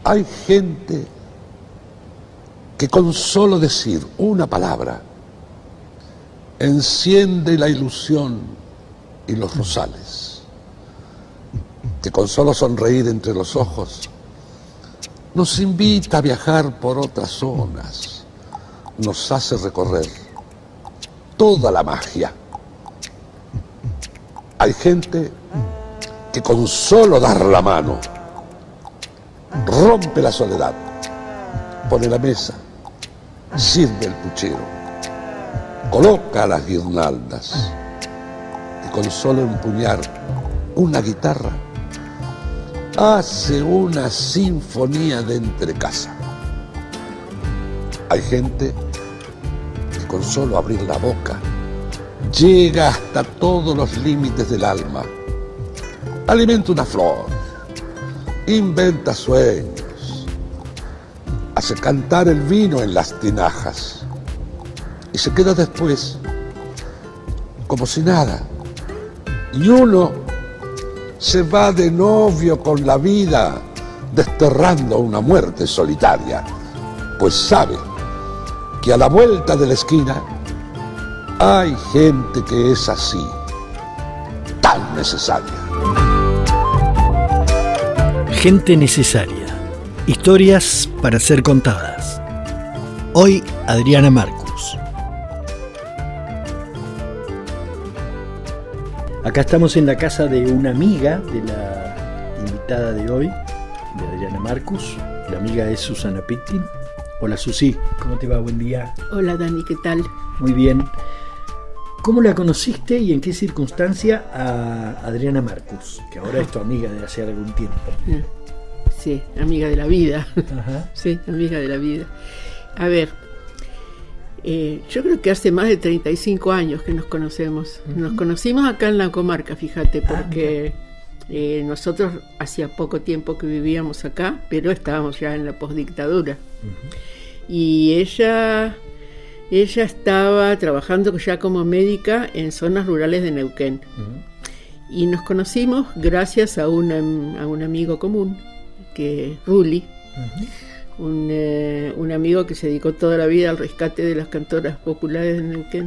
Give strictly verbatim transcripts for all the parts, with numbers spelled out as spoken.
Hay gente que con solo decir una palabra enciende la ilusión y los rosales, que con solo sonreír entre los ojos nos invita a viajar por otras zonas, nos hace recorrer toda la magia. Hay gente que con solo dar la mano rompe la soledad, pone la mesa, sirve el puchero, coloca las guirnaldas y con solo empuñar una guitarra hace una sinfonía de entrecasa. Hay gente que con solo abrir la boca llega hasta todos los límites del alma, alimenta una flor, inventa sueños, hace cantar el vino en las tinajas y se queda después como si nada. Y uno se va de novio con la vida, desterrando una muerte solitaria, pues sabe que a la vuelta de la esquina hay gente que es así, tan necesaria. Gente necesaria. Historias para ser contadas. Hoy, Adriana Marcus. Acá estamos en la casa de una amiga de la invitada de hoy, de Adriana Marcus. La amiga es Susana Pitkin. Hola Susi, ¿cómo te va? Buen día. Hola Dani, ¿qué tal? Muy bien. ¿Cómo la conociste y en qué circunstancia a Adriana Marcus, que ahora es tu amiga de hace algún tiempo? Sí, amiga de la vida. Ajá. Sí, amiga de la vida. A ver, eh, yo creo que hace más de treinta y cinco años que nos conocemos. Uh-huh. Nos conocimos acá en la comarca, fíjate, porque ah, eh, nosotros hacía poco tiempo que vivíamos acá, pero estábamos ya en la posdictadura. Uh-huh. Y ella... Ella estaba trabajando ya como médica en zonas rurales de Neuquén. Uh-huh. Y nos conocimos gracias a, una, a un amigo común, que es Ruli, uh-huh. un, eh, un amigo que se dedicó toda la vida al rescate de las cantoras populares de Neuquén.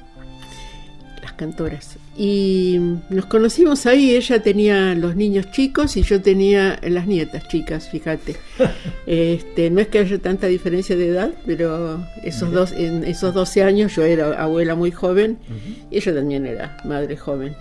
Las cantoras. Y nos conocimos ahí, ella tenía los niños chicos y yo tenía las nietas chicas, fíjate. este, no es que haya tanta diferencia de edad, pero esos dos, en esos doce años yo era abuela muy joven, uh-huh. y ella también era madre joven.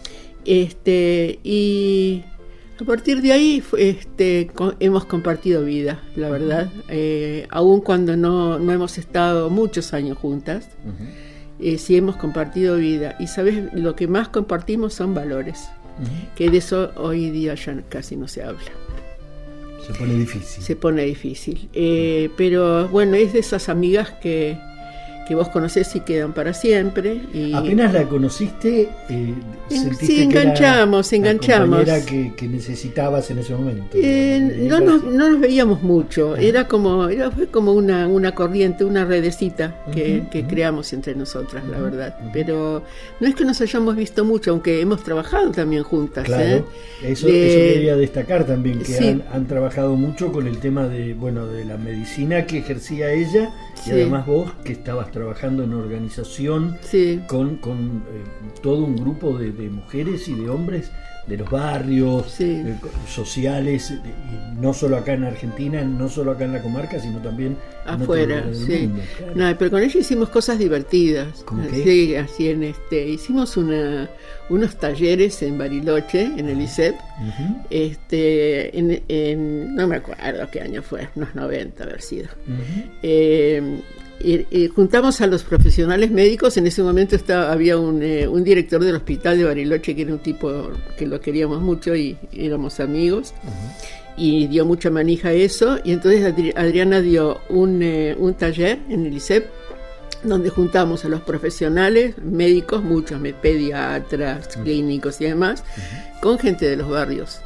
Este, y a partir de ahí este, con, hemos compartido vida, la verdad, uh-huh. eh, aun cuando no, no hemos estado muchos años juntas. Uh-huh. Eh, sí hemos compartido vida y sabes, lo que más compartimos son valores, uh-huh. que de eso hoy día ya casi no se habla. Se pone difícil. Se pone difícil, eh, pero bueno, es de esas amigas que, que vos conocés y quedan para siempre. Y apenas la conociste, eh, sentiste sí, enganchamos, que era enganchamos. La compañera que, que necesitabas en ese momento. Eh, no, nos, no nos veíamos mucho, uh-huh. era como era fue como una, una corriente, una redecita que, uh-huh. que uh-huh. creamos entre nosotras, uh-huh. la verdad. Uh-huh. Pero no es que nos hayamos visto mucho, aunque hemos trabajado también juntas. Claro, ¿eh? eso, de, eso quería destacar también, que sí. han, han trabajado mucho con el tema de, bueno, de la medicina que ejercía ella, sí. y además vos que estabas trabajando en organización, sí. con, con eh, todo un grupo de, de mujeres y de hombres de los barrios, sí. eh, sociales, eh, no solo acá en Argentina, no solo acá en la comarca, sino también afuera, en otro sí. mundo, claro. No, pero con ella hicimos cosas divertidas. ¿Cómo qué? Sí, así en este, hicimos una, unos talleres en Bariloche, en el I S E P, uh-huh. este, en, en, no me acuerdo qué año fue, unos noventa haber sido. Uh-huh. Eh, Y, y juntamos a los profesionales médicos. En ese momento estaba, había un, eh, un director del hospital de Bariloche que era un tipo que lo queríamos mucho y éramos amigos, uh-huh. y dio mucha manija a eso, y entonces Adri- Adriana dio un, eh, un taller en el I S E P donde juntamos a los profesionales médicos, muchos pediatras, uh-huh. clínicos y demás, uh-huh. con gente de los barrios.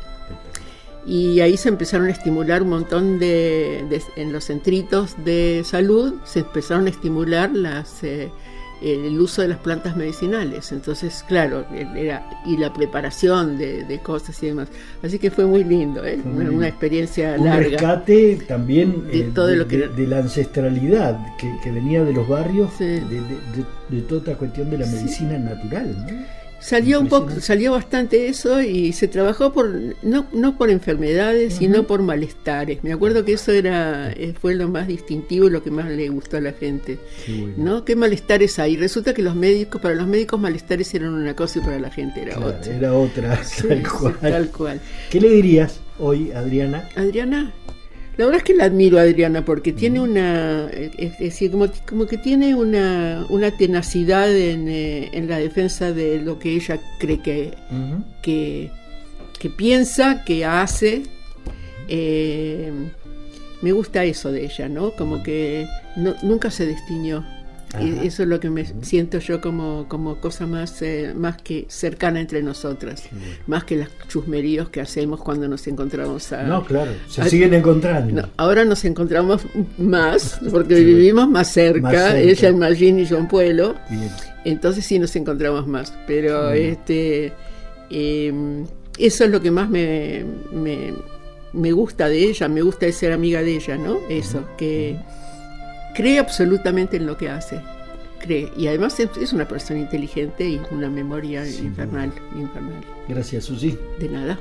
Y ahí se empezaron a estimular un montón de, de en los centritos de salud, se empezaron a estimular las, eh, el uso de las plantas medicinales. Entonces, claro, era, y la preparación de, de cosas y demás. Así que fue muy lindo, ¿eh? Una, una experiencia un larga. Un rescate también de, eh, todo de, lo que... de, de la ancestralidad que, que venía de los barrios, sí. de, de, de, de toda esta cuestión de la medicina sí. natural, ¿no? Salió un poco, salió bastante eso y se trabajó por no, no por enfermedades, uh-huh. sino por malestares. Me acuerdo que eso era fue lo más distintivo y lo que más le gustó a la gente. Qué bueno. ¿No? ¿Qué malestares hay? Resulta que los médicos, para los médicos malestares eran una cosa y para la gente era claro, otra. Era otra, sí, tal cual. Sí, tal cual. ¿Qué le dirías hoy, Adriana? Adriana, la verdad es que la admiro a Adriana porque uh-huh. tiene una, es decir, como, como que tiene una, una tenacidad en, eh, en la defensa de lo que ella cree que, uh-huh. que, que piensa, que hace. Eh, me gusta eso de ella, ¿no? Como que no, nunca se destiñó. Ajá. Eso es lo que me siento yo como, como cosa más, eh, más que cercana entre nosotras, bueno. más que los chusmeríos que hacemos cuando nos encontramos a... No, claro, se a, siguen encontrando. No, ahora nos encontramos más, porque sí, vivimos más cerca, más cerca, ella en Mallín y yo en Pueblo, bien. Entonces sí nos encontramos más, pero sí. este eh, eso es lo que más me, me, me gusta de ella, me gusta ser amiga de ella, ¿no? Eso, uh-huh. que... cree absolutamente en lo que hace, cree, y además es una persona inteligente y una memoria sí, infernal, bueno. infernal. Gracias, Susi. De nada.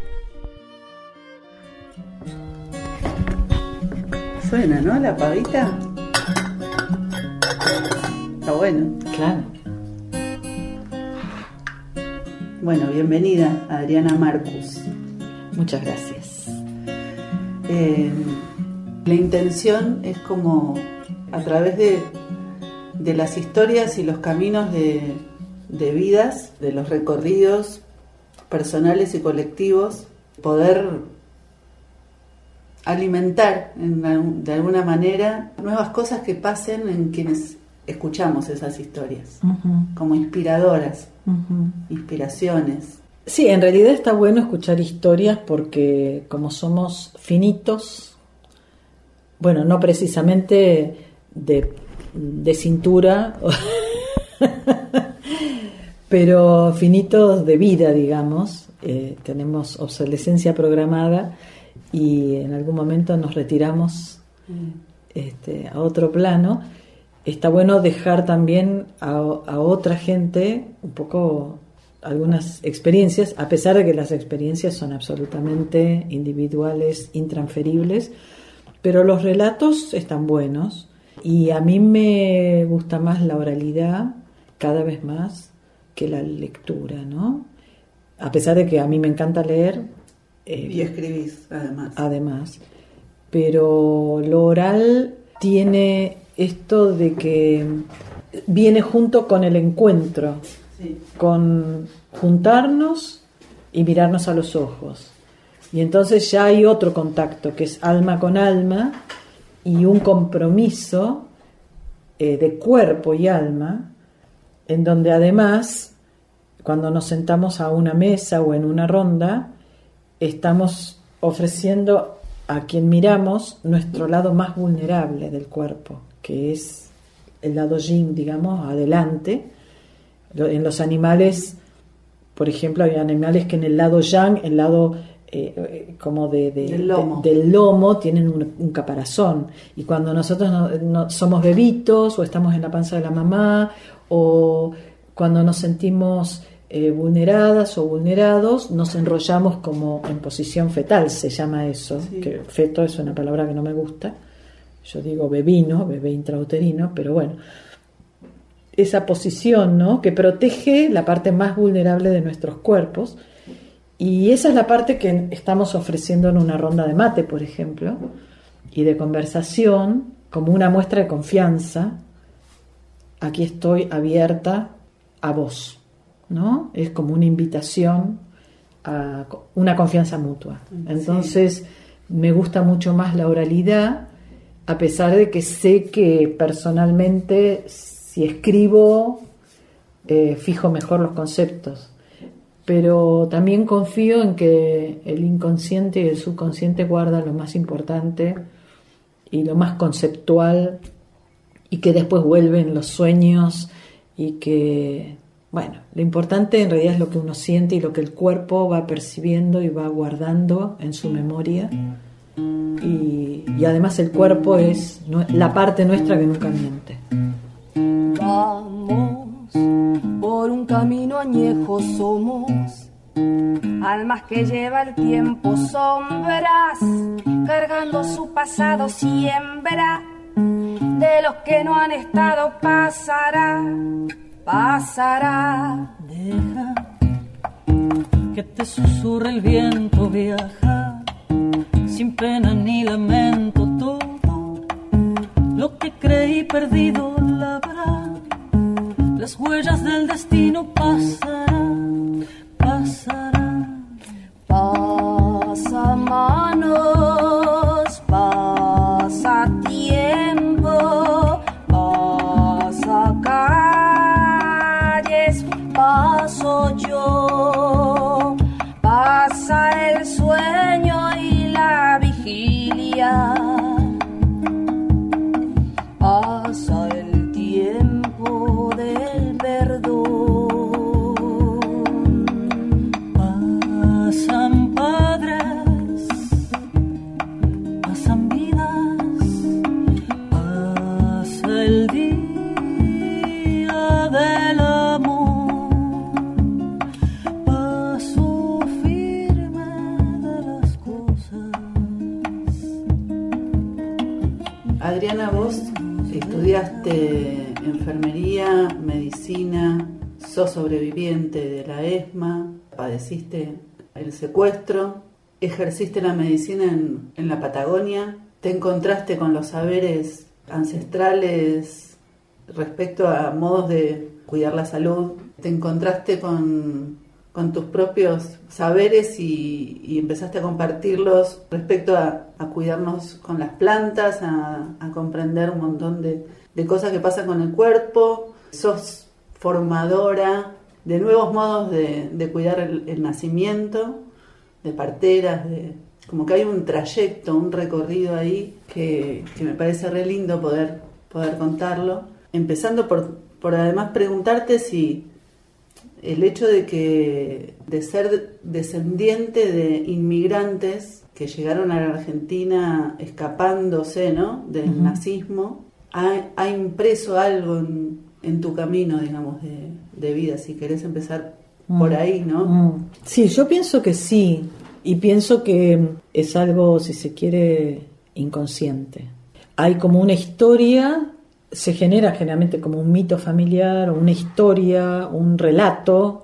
Suena, ¿no? La pavita. Está bueno. Claro. Bueno, bienvenida, Adriana Marcus. Muchas gracias. Eh, la intención es como a través de, de las historias y los caminos de, de vidas, de los recorridos personales y colectivos, poder alimentar en, de alguna manera nuevas cosas que pasen en quienes escuchamos esas historias, uh-huh. como inspiradoras, uh-huh. inspiraciones. Sí, en realidad está bueno escuchar historias porque como somos finitos, bueno, no precisamente de, de cintura, pero finitos de vida, digamos. Eh, tenemos obsolescencia programada y en algún momento nos retiramos mm. este, a otro plano. Está bueno dejar también a, a otra gente un poco algunas experiencias, a pesar de que las experiencias son absolutamente individuales, intransferibles, pero los relatos están buenos y a mí me gusta más la oralidad cada vez más que la lectura, ¿no? A pesar de que a mí me encanta leer. Eh, y escribís, además. Además. Pero lo oral tiene esto de que viene junto con el encuentro, sí. con juntarnos y mirarnos a los ojos. Y entonces ya hay otro contacto, que es alma con alma, y un compromiso eh, de cuerpo y alma, en donde además, cuando nos sentamos a una mesa o en una ronda, estamos ofreciendo a quien miramos nuestro lado más vulnerable del cuerpo, que es el lado yin, digamos, adelante. En los animales, por ejemplo, hay animales que en el lado yang, el lado eh, como de, de, del, lomo. De, del lomo, tienen un, un caparazón. Y cuando nosotros no, no, somos bebitos o estamos en la panza de la mamá, o cuando nos sentimos eh, vulneradas o vulnerados, nos enrollamos como en posición fetal, se llama eso, sí. que feto es una palabra que no me gusta. Yo digo bebino, bebé intrauterino, pero bueno, esa posición, ¿no?, que protege la parte más vulnerable de nuestros cuerpos, y esa es la parte que estamos ofreciendo en una ronda de mate, por ejemplo, y de conversación, como una muestra de confianza. Aquí estoy abierta a vos, ¿no? Es como una invitación a una confianza mutua. Entonces, sí. me gusta mucho más la oralidad, a pesar de que sé que personalmente, si escribo, eh, fijo mejor los conceptos. Pero también confío en que el inconsciente y el subconsciente guardan lo más importante y lo más conceptual, y que después vuelven los sueños y que, bueno, lo importante en realidad es lo que uno siente y lo que el cuerpo va percibiendo y va guardando en su memoria. Y, y además el cuerpo es la parte nuestra que nunca miente. Vamos por un camino añejo, somos almas que lleva el tiempo, sombras cargando su pasado, siembra de los que no han estado. Pasará, pasará. Deja que te susurre el viento, viaja sin pena ni lamento. Todo lo que creí perdido labrá, las huellas del destino pasarán, pasarán. Pasa manos, pasa tiempo, pasa calles, paso yo, pasa el sueño y la vigilia, pasa el tiempo del perdón. Pasan padres, pasan vidas, pasa el día del amor, paso firme de las cosas. Adriana, vos estudiaste enfermería, medicina, sos sobreviviente de la ESMA, padeciste el secuestro, ejerciste la medicina en, en la Patagonia, te encontraste con los saberes ancestrales respecto a modos de cuidar la salud, te encontraste con, con tus propios saberes y, y empezaste a compartirlos respecto a, a cuidarnos con las plantas, a, a comprender un montón de, de cosas que pasan con el cuerpo. Sos formadora de nuevos modos de, de cuidar el, el nacimiento, de parteras, de, como que hay un trayecto, un recorrido ahí que, que me parece re lindo poder, poder contarlo. Empezando por, por además preguntarte si el hecho de que de ser descendiente de inmigrantes que llegaron a la Argentina escapándose, ¿no?, del uh-huh. nazismo, ha, ha impreso algo en, en tu camino, digamos, de, de vida, si querés empezar mm. por ahí, ¿no? Mm. Sí, yo pienso que sí, y pienso que es algo, si se quiere, inconsciente. Hay como una historia, se genera generalmente como un mito familiar, o una historia, un relato,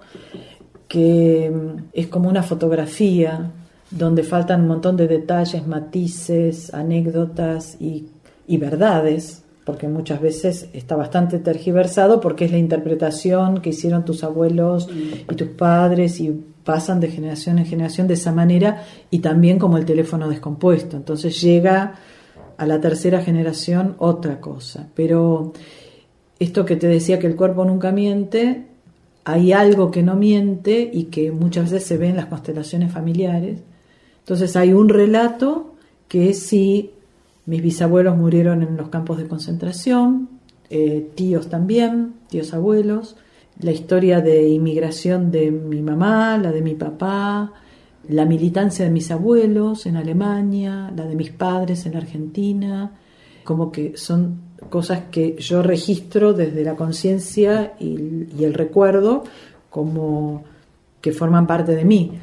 que es como una fotografía, donde faltan un montón de detalles, matices, anécdotas y, y verdades, porque muchas veces está bastante tergiversado porque es la interpretación que hicieron tus abuelos y tus padres y pasan de generación en generación de esa manera, y también como el teléfono descompuesto, entonces llega a la tercera generación otra cosa. Pero esto que te decía que el cuerpo nunca miente, hay algo que no miente y que muchas veces se ve en las constelaciones familiares. Entonces hay un relato que es si mis bisabuelos murieron en los campos de concentración, eh, tíos también, tíos abuelos, la historia de inmigración de mi mamá, la de mi papá, la militancia de mis abuelos en Alemania, la de mis padres en Argentina, como que son cosas que yo registro desde la conciencia y, y el recuerdo como que forman parte de mí.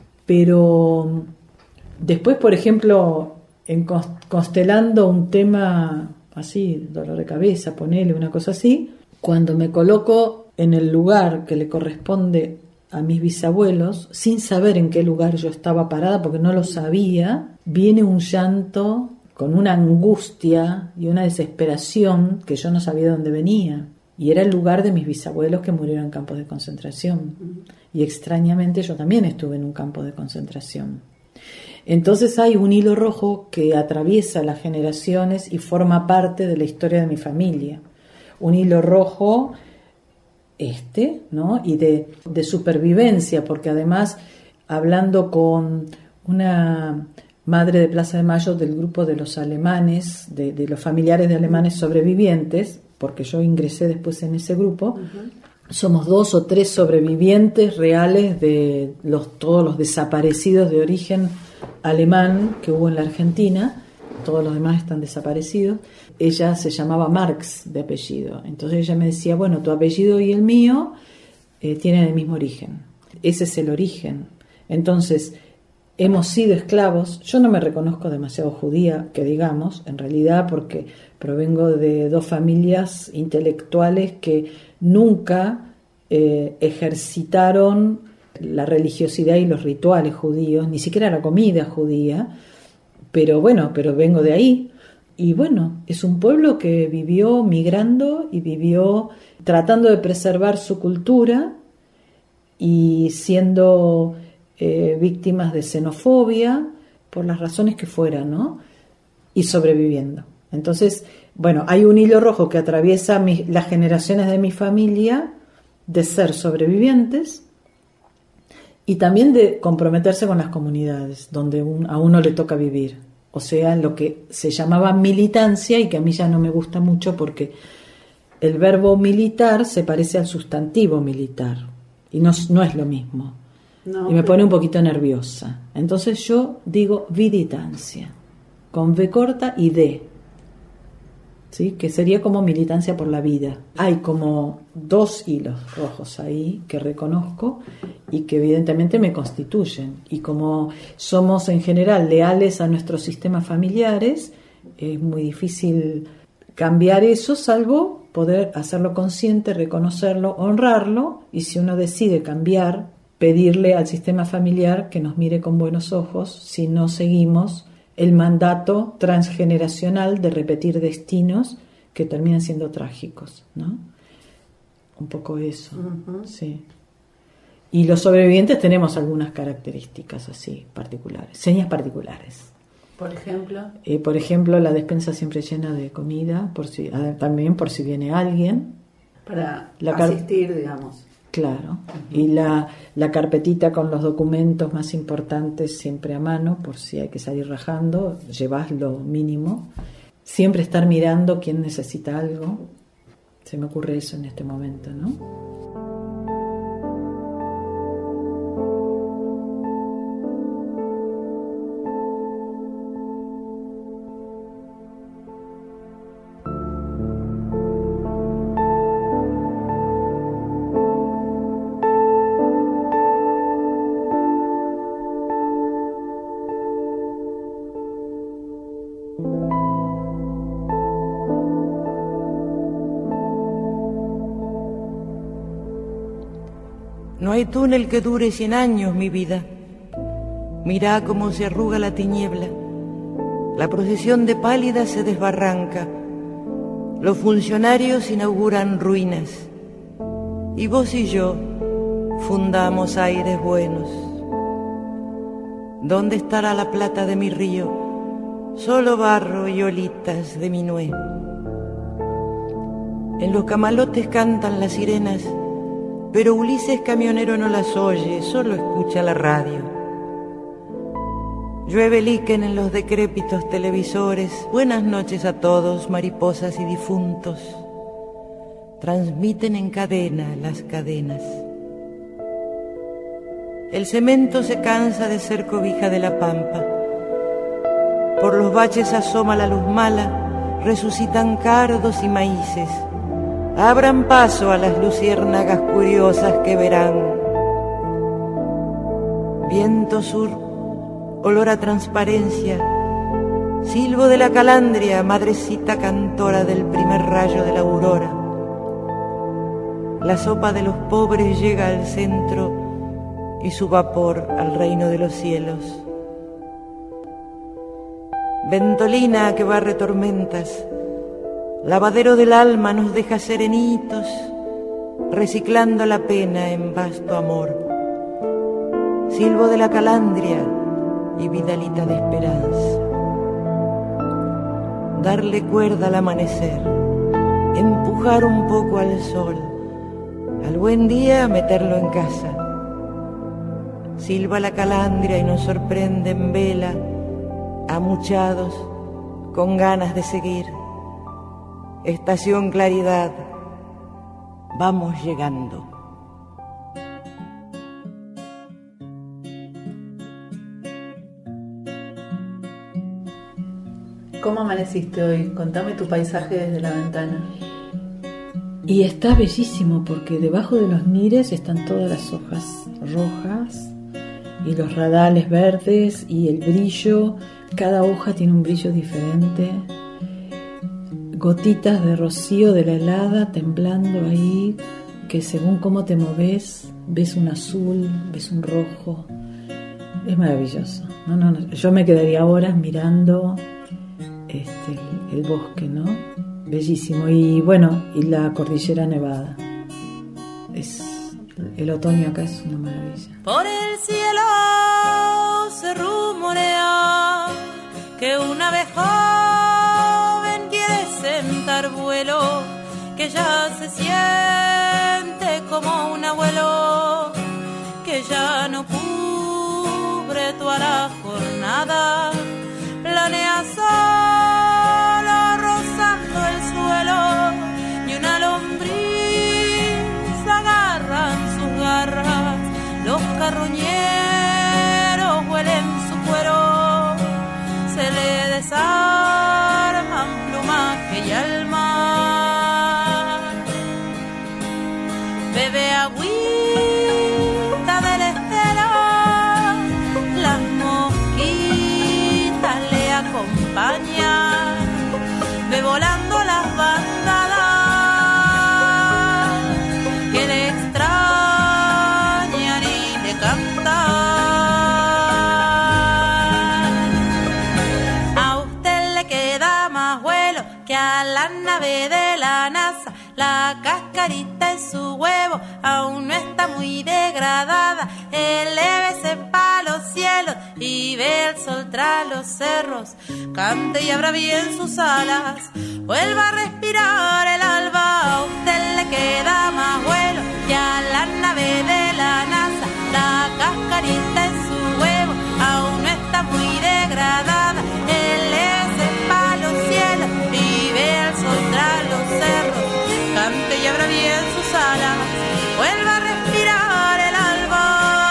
Pero después, por ejemplo, en constelando un tema así, dolor de cabeza, ponele una cosa así, cuando me coloco en el lugar que le corresponde a mis bisabuelos, sin saber en qué lugar yo estaba parada, porque no lo sabía, viene un llanto con una angustia y una desesperación que yo no sabía de dónde venía. Y era el lugar de mis bisabuelos que murieron en campos de concentración. Y extrañamente yo también estuve en un campo de concentración. Entonces hay un hilo rojo que atraviesa las generaciones y forma parte de la historia de mi familia. Un hilo rojo este, ¿no? Y de, de supervivencia, porque además, hablando con una madre de Plaza de Mayo del grupo de los alemanes, de, de los familiares de alemanes sobrevivientes, porque yo ingresé después en ese grupo, uh-huh. somos dos o tres sobrevivientes reales de los, todos los desaparecidos de origen alemán que hubo en la Argentina. Todos los demás están desaparecidos. Ella se llamaba Marx de apellido. Entonces ella me decía, bueno, tu apellido y el mío eh, tienen el mismo origen. Ese es el origen. Entonces, hemos sido esclavos. Yo no me reconozco demasiado judía, que digamos, en realidad, porque provengo de dos familias intelectuales que nunca eh, ejercitaron la religiosidad y los rituales judíos, ni siquiera la comida judía. Pero bueno, pero vengo de ahí. Y bueno, es un pueblo que vivió migrando y vivió tratando de preservar su cultura y siendo eh, víctimas de xenofobia por las razones que fueran, ¿no? Y sobreviviendo. Entonces, bueno, hay un hilo rojo que atraviesa mi, las generaciones de mi familia de ser sobrevivientes y también de comprometerse con las comunidades donde un, a uno le toca vivir. O sea, en lo que se llamaba militancia y que a mí ya no me gusta mucho porque el verbo militar se parece al sustantivo militar y no, no es lo mismo. No, y me pero... pone un poquito nerviosa. Entonces yo digo viditancia, con V corta y D. ¿Sí? Que sería como militancia por la vida. Hay como dos hilos rojos ahí que reconozco y que evidentemente me constituyen. Y como somos en general leales a nuestros sistemas familiares, es muy difícil cambiar eso, salvo poder hacerlo consciente, reconocerlo, honrarlo, y si uno decide cambiar, pedirle al sistema familiar que nos mire con buenos ojos si no seguimos el mandato transgeneracional de repetir destinos que terminan siendo trágicos, ¿no? Un poco eso, uh-huh. Sí. Y los sobrevivientes tenemos algunas características así particulares, señas particulares. Por ejemplo, eh, por ejemplo, la despensa siempre llena de comida, por si, también por si viene alguien. Para la car- asistir, digamos. Claro, uh-huh. Y la, la carpetita con los documentos más importantes siempre a mano, por si hay que salir rajando, llevas lo mínimo. Siempre estar mirando quién necesita algo. Se me ocurre eso en este momento, ¿no? No hay túnel que dure cien años, mi vida. Mirá cómo se arruga la tiniebla. La procesión de pálidas se desbarranca. Los funcionarios inauguran ruinas. Y vos y yo fundamos aires buenos. ¿Dónde estará la plata de mi río? Solo barro y olitas de mi nuez. En los camalotes cantan las sirenas, pero Ulises camionero no las oye, solo escucha la radio. Llueve líquen en los decrépitos televisores. Buenas noches a todos, mariposas y difuntos. Transmiten en cadena las cadenas. El cemento se cansa de ser cobija de la pampa. Por los baches asoma la luz mala, resucitan cardos y maíces. Abran paso a las luciérnagas curiosas que verán. Viento sur, olor a transparencia, silbo de la calandria, madrecita cantora del primer rayo de la aurora. La sopa de los pobres llega al centro y su vapor al reino de los cielos. Ventolina que barre tormentas, lavadero del alma nos deja serenitos, reciclando la pena en vasto amor. Silbo de la calandria y vidalita de esperanza. Darle cuerda al amanecer, empujar un poco al sol, al buen día meterlo en casa. Silba la calandria y nos sorprende en vela, amuchados, con ganas de seguir. estación Claridad, vamos llegando. ¿Cómo amaneciste hoy? Contame tu paisaje desde la ventana. Y está bellísimo porque debajo de los mires están todas las hojas rojas y los radales verdes y el brillo. Cada hoja tiene un brillo diferente. Gotitas de rocío de la helada temblando ahí, que según cómo te moves, ves un azul, ves un rojo. Es maravilloso. No, no, no. Yo me quedaría horas mirando este, el, el bosque, ¿no? Bellísimo. Y bueno, y la cordillera nevada. Es, el otoño acá es una maravilla. Por el cielo se rumorea que una vez joven quiere sentar vuelo, que ya se siente como un abuelo, que ya no cubre toda la jornada, planea solo rozando el suelo, y una lombriz agarra en sus garras, los carroñeros huelen su cuero, se le desarman plumaje y alma, bebe agüita del estero, las mosquitas le acompañan, ve volando las bandadas que le extrañan y le cantan. A usted le queda más vuelo que a la nave de la NASA, la cascarita en su huevo aún no está muy degradada, elévese pa' los cielos y ve el sol tras los cerros, cante y abra bien sus alas, vuelva a respirar el alba. A usted le queda más vuelo que a la nave de la NASA, la cascarita en su huevo aún no está muy degradada, elévese pa' los cielos y ve el sol tras los cerros, cante y abra bien sus alas, vuelva a respirar el alba.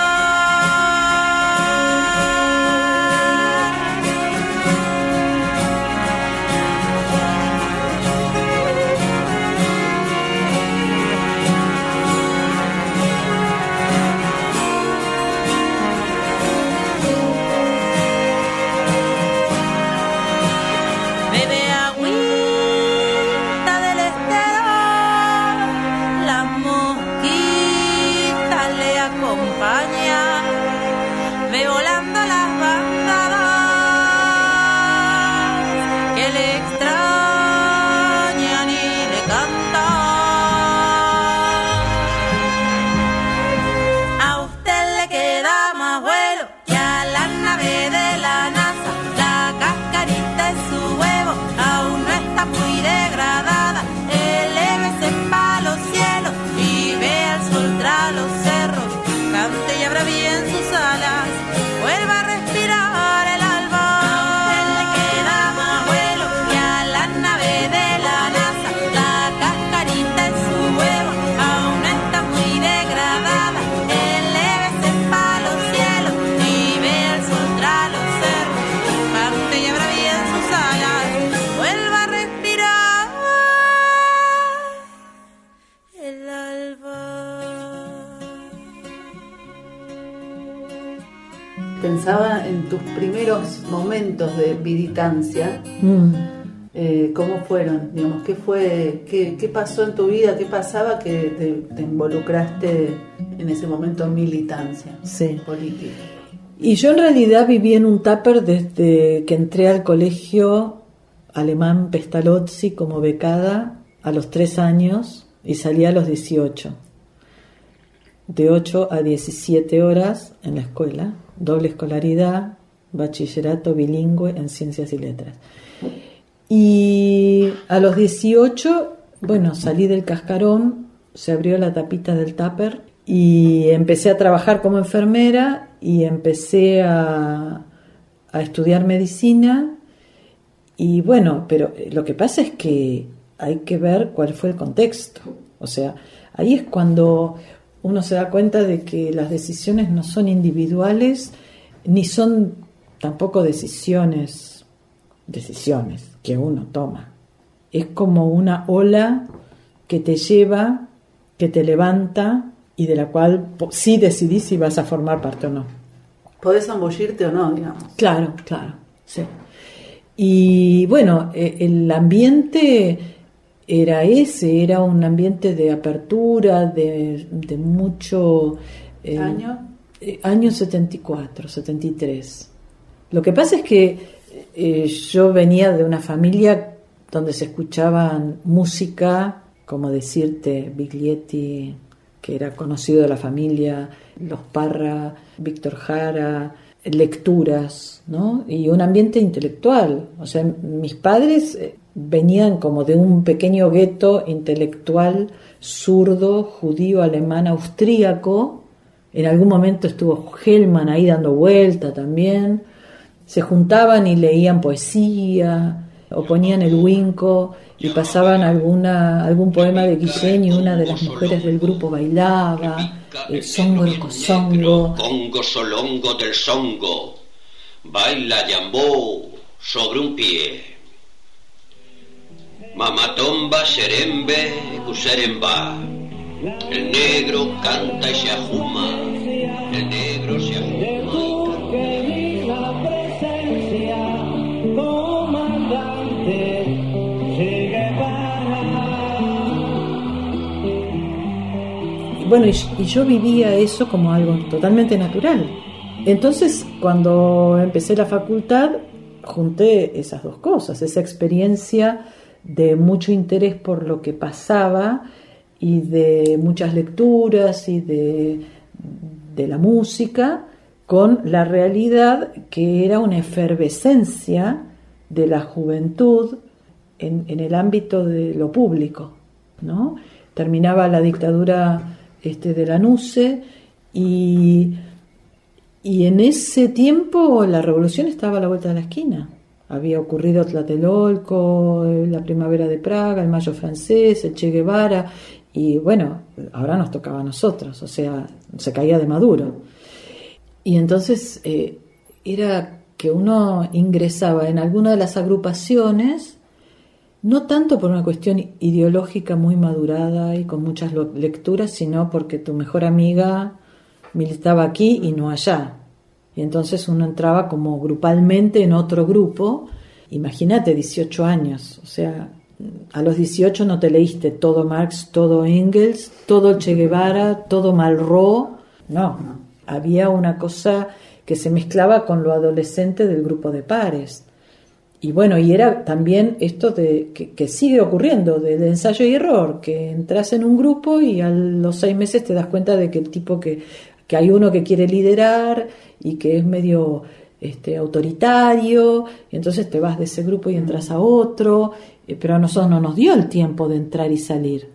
Bebe agüita del estero, las mosquitas le acompañan, ve volando las bandadas que le extrañan y le cantan. A usted le queda más vuelo que a la nave de la NASA, la cascarita en su huevo aún no está muy degradada, elévese pa' los cielos y ve el sol tras los cerros, cante y abra bien sus alas, vuelva a respirar el alba. A usted le queda más vuelo que a la nave de la NASA, la cascarita en su huevo aún no está muy degradada, elévese pa' los cielos y ve el sol tras los cerros, cante y abra bien sus alas, vuelva a respirar el alba. Pensaba en tus primeros momentos de viditancia, Mm. eh, ¿cómo fueron? Digamos, ¿qué fue, qué, qué pasó en tu vida, qué pasaba que te, te involucraste en ese momento en militancia Sí. política? Y yo en realidad viví en un tupper desde que entré al colegio alemán Pestalozzi como becada a los tres años y salí a los dieciocho. De ocho a diecisiete horas en la escuela, doble escolaridad, bachillerato bilingüe en ciencias y letras. Y a los dieciocho, bueno, salí del cascarón, se abrió la tapita del tupper y empecé a trabajar como enfermera y empecé a, a estudiar medicina. Y bueno, pero lo que pasa es que hay que ver cuál fue el contexto. O sea, ahí es cuando uno se da cuenta de que las decisiones no son individuales, ni son tampoco decisiones, decisiones que uno toma. Es como una ola que te lleva, que te levanta y de la cual sí decidís si vas a formar parte o no. Podés zambullirte o no, digamos. Claro, claro, sí. Y bueno, el ambiente era ese, era un ambiente de apertura, de, de mucho... Eh, ¿Año? Eh, año setenta y cuatro, setenta y tres. Lo que pasa es que eh, yo venía de una familia donde se escuchaban música, como decirte, Biglietti, que era conocido de la familia, Los Parra, Víctor Jara, lecturas, ¿no? Y un ambiente intelectual. O sea, mis padres venían como de un pequeño gueto intelectual zurdo, judío, alemán, austríaco. En algún momento estuvo Hellman ahí dando vuelta también. Se juntaban y leían poesía, o ponían el Winco y pasaban alguna, algún poema de Guillén y una de las mujeres del grupo bailaba. El songo, el cosongo. Congo solongo del songo, baila yambó sobre un pie. Mamatomba serembe cuseremba. El negro canta y se ajuma, el negro se ajuma y bueno, y, y yo vivía eso como algo totalmente natural. Entonces, cuando empecé la facultad, junté esas dos cosas, esa experiencia de mucho interés por lo que pasaba y de muchas lecturas y de, de la música, con la realidad que era una efervescencia de la juventud en, en el ámbito de lo público, ¿no? Terminaba la dictadura este, de la N U C E y, y en ese tiempo la revolución estaba a la vuelta de la esquina. Había ocurrido Tlatelolco, la primavera de Praga, el mayo francés, el Che Guevara, y bueno, ahora nos tocaba a nosotros, o sea, se caía de Maduro. Y entonces eh, era que uno ingresaba en alguna de las agrupaciones, no tanto por una cuestión ideológica muy madurada y con muchas lecturas, sino porque tu mejor amiga militaba aquí y no allá. Y entonces uno entraba como grupalmente en otro grupo. Imagínate, dieciocho años, o sea, a los dieciocho no te leíste todo Marx, todo Engels, todo Che Guevara, todo Malraux, no, había una cosa que se mezclaba con lo adolescente del grupo de pares. Y bueno, y era también esto de que, que sigue ocurriendo, de, de ensayo y error, que entras en un grupo y a los seis meses te das cuenta de que el tipo que, que hay uno que quiere liderar y que es medio este, autoritario, y entonces te vas de ese grupo y entras a otro, pero a nosotros no nos dio el tiempo de entrar y salir.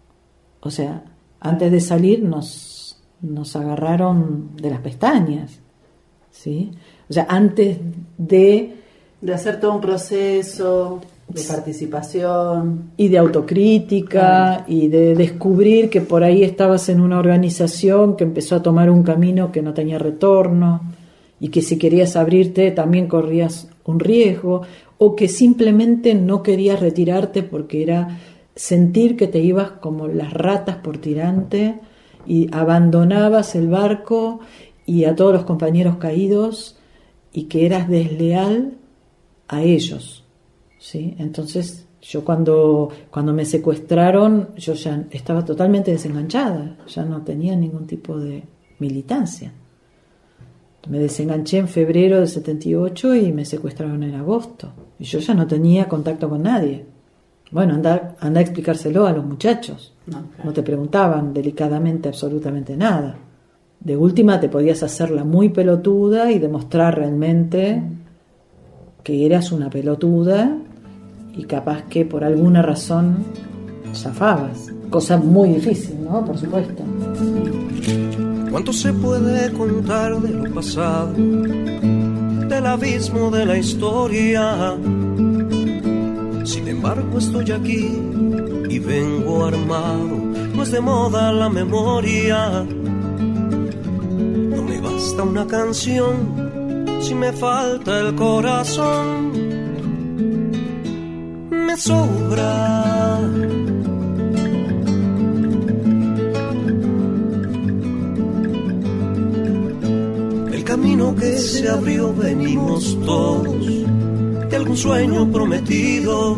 O sea, antes de salir nos, nos agarraron de las pestañas, ¿sí? O sea, antes de... De hacer todo un proceso de participación. Y de autocrítica, y de descubrir que por ahí estabas en una organización que empezó a tomar un camino que no tenía retorno, y que si querías abrirte también corrías un riesgo, o que simplemente no querías retirarte porque era sentir que te ibas como las ratas por tirante, y abandonabas el barco y a todos los compañeros caídos, y que eras desleal a ellos, ¿sí? Entonces yo cuando, cuando me secuestraron, yo ya estaba totalmente desenganchada, ya no tenía ningún tipo de militancia. Me desenganché en febrero del setenta y ocho y me secuestraron en agosto, y yo ya no tenía contacto con nadie. Bueno, anda, anda a explicárselo a los muchachos. No, claro. No te preguntaban delicadamente absolutamente nada. De última te podías hacer la muy pelotuda y demostrar realmente que eras una pelotuda y capaz que por alguna razón zafabas. Cosa muy difícil, ¿no? Por supuesto. ¿Cuánto se puede contar de lo pasado, del abismo de la historia? Sin embargo estoy aquí y vengo armado, no es de moda la memoria. No me basta una canción si me falta el corazón. Me sobra. El camino que se abrió venimos todos de algún sueño prometido,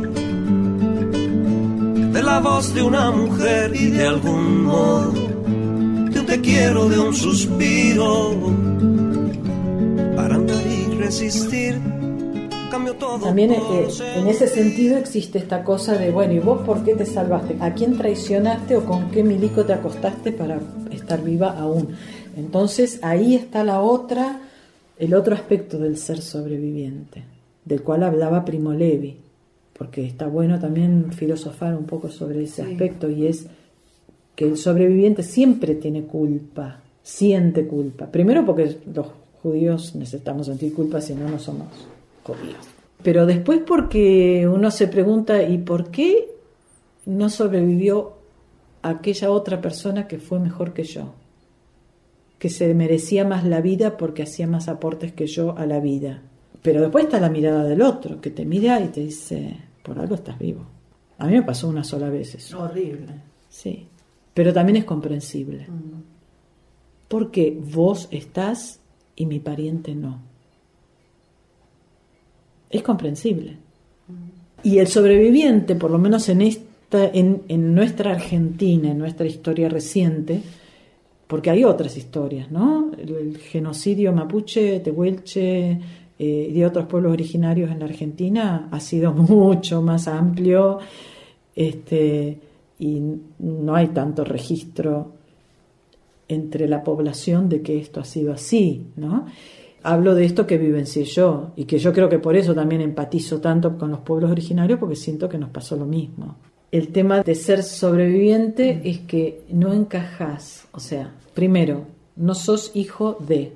de la voz de una mujer y de algún modo, de un te quiero, de un suspiro, para andar y resistir, cambio todo. También eh, en ese sentido existe esta cosa de, bueno, ¿y vos por qué te salvaste? ¿A quién traicionaste o con qué milico te acostaste para estar viva aún? Entonces ahí está la otra, el otro aspecto del ser sobreviviente, del cual hablaba Primo Levi, porque está bueno también filosofar un poco sobre ese sí. aspecto, y es que el sobreviviente siempre tiene culpa, siente culpa. Primero porque los judíos necesitamos sentir culpa, si no, no somos judíos. Pero después porque uno se pregunta, ¿y por qué no sobrevivió aquella otra persona que fue mejor que yo? Que se merecía más la vida porque hacía más aportes que yo a la vida. Pero después está la mirada del otro, que te mira y te dice, por algo estás vivo. A mí me pasó una sola vez eso. Horrible. Sí, pero también es comprensible. Mm. Porque vos estás y mi pariente no. Es comprensible. Mm. Y el sobreviviente, por lo menos en esta, en, en nuestra Argentina, en nuestra historia reciente, porque hay otras historias, ¿no? El, el genocidio mapuche, tehuelche, Eh, de otros pueblos originarios en la Argentina ha sido mucho más amplio, este, y no hay tanto registro entre la población de que esto ha sido así, ¿no? Hablo de esto que vivencié yo, y que yo creo que por eso también empatizo tanto con los pueblos originarios, porque siento que nos pasó lo mismo. El tema de ser sobreviviente mm. es que no encajás, o sea, primero, no sos hijo de,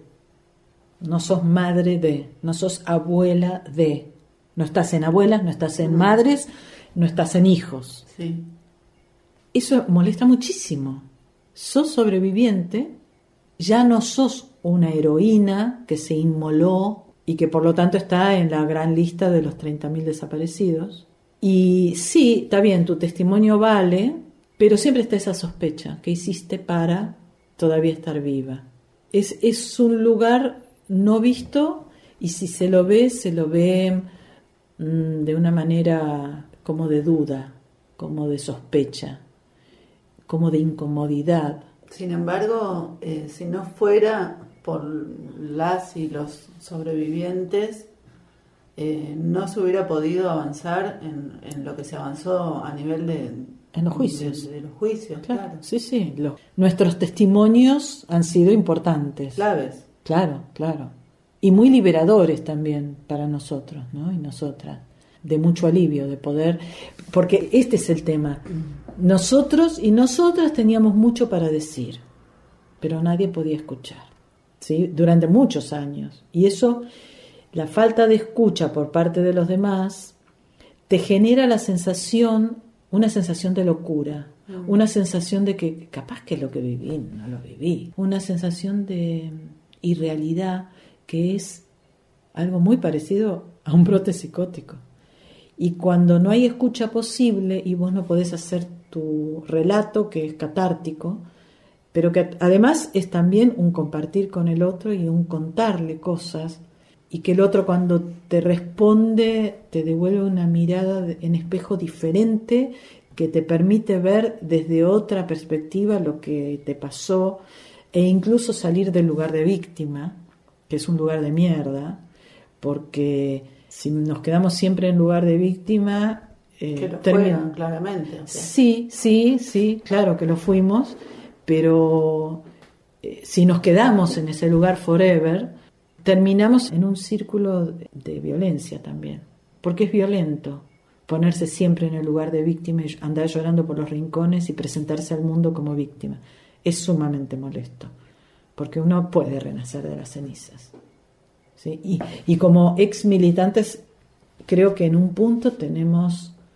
no sos madre de, no sos abuela de, no estás en abuelas, no estás en madres, no estás en hijos. Sí. Eso molesta muchísimo. Sos sobreviviente, ya no sos una heroína que se inmoló y que por lo tanto está en la gran lista de los treinta mil desaparecidos. Y sí, está bien, tu testimonio vale, pero siempre está esa sospecha, ¿qué hiciste para todavía estar viva? Es, es un lugar no visto, y si se lo ve, se lo ve mmm, de una manera como de duda, como de sospecha, como de incomodidad. Sin embargo, eh, si no fuera por las y los sobrevivientes, eh, no se hubiera podido avanzar en, en lo que se avanzó a nivel de, en los juicios. de, de los juicios. Claro, claro. Sí, sí. Lo, nuestros testimonios han sido importantes. Claves. Claro, claro. Y muy liberadores también para nosotros, ¿no? Y nosotras. De mucho alivio, de poder... Porque este es el tema. Nosotros y nosotras teníamos mucho para decir, pero nadie podía escuchar, ¿sí? Durante muchos años. Y eso, la falta de escucha por parte de los demás, te genera la sensación, una sensación de locura, mm. una sensación de que capaz que lo que viví, no lo viví. Una sensación de irrealidad que es algo muy parecido a un brote psicótico. Y cuando no hay escucha posible y vos no podés hacer tu relato, que es catártico, pero que además es también un compartir con el otro y un contarle cosas, y que el otro cuando te responde te devuelve una mirada en espejo diferente que te permite ver desde otra perspectiva lo que te pasó, e incluso salir del lugar de víctima, que es un lugar de mierda, porque si nos quedamos siempre en lugar de víctima... Eh, que lo termina... fueron, claramente. O sea. Sí, sí, sí, claro que lo fuimos, pero eh, si nos quedamos en ese lugar forever, terminamos en un círculo de, de violencia también, porque es violento ponerse siempre en el lugar de víctima y andar llorando por los rincones y presentarse al mundo como víctima. Es sumamente molesto, porque uno puede renacer de las cenizas. ¿Sí? Y, y como ex militantes, creo que en un punto tenemos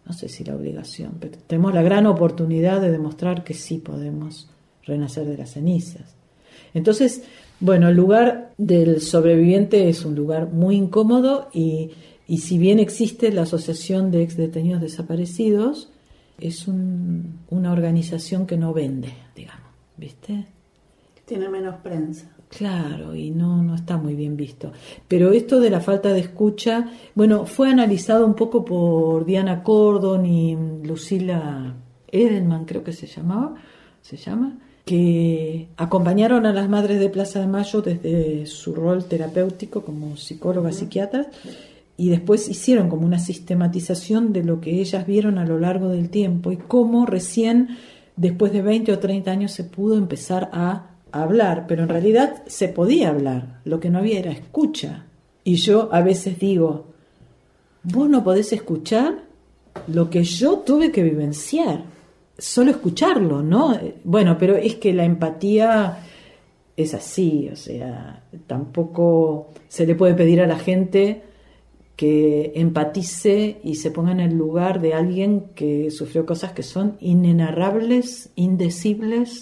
no sé si la obligación, pero tenemos la gran oportunidad de demostrar que sí podemos renacer de las cenizas. Entonces, bueno, el lugar del sobreviviente es un lugar muy incómodo y, y si bien existe la Asociación de Exdetenidos Desaparecidos, es un, una organización que no vende, digamos, ¿viste? Tiene menos prensa. Claro, y no, no está muy bien visto. Pero esto de la falta de escucha, bueno, fue analizado un poco por Diana Cordon y Lucila Edelman, creo que se llamaba, se llama, que acompañaron a las madres de Plaza de Mayo desde su rol terapéutico como psicólogas, uh-huh. psiquiatras, y después hicieron como una sistematización de lo que ellas vieron a lo largo del tiempo y cómo recién después de veinte o treinta años se pudo empezar a hablar, pero en realidad se podía hablar, lo que no había era escucha. Y yo a veces digo, vos no podés escuchar lo que yo tuve que vivenciar, solo escucharlo, ¿no? Bueno, pero es que la empatía es así, o sea, tampoco se le puede pedir a la gente que empatice y se ponga en el lugar de alguien que sufrió cosas que son inenarrables, indecibles,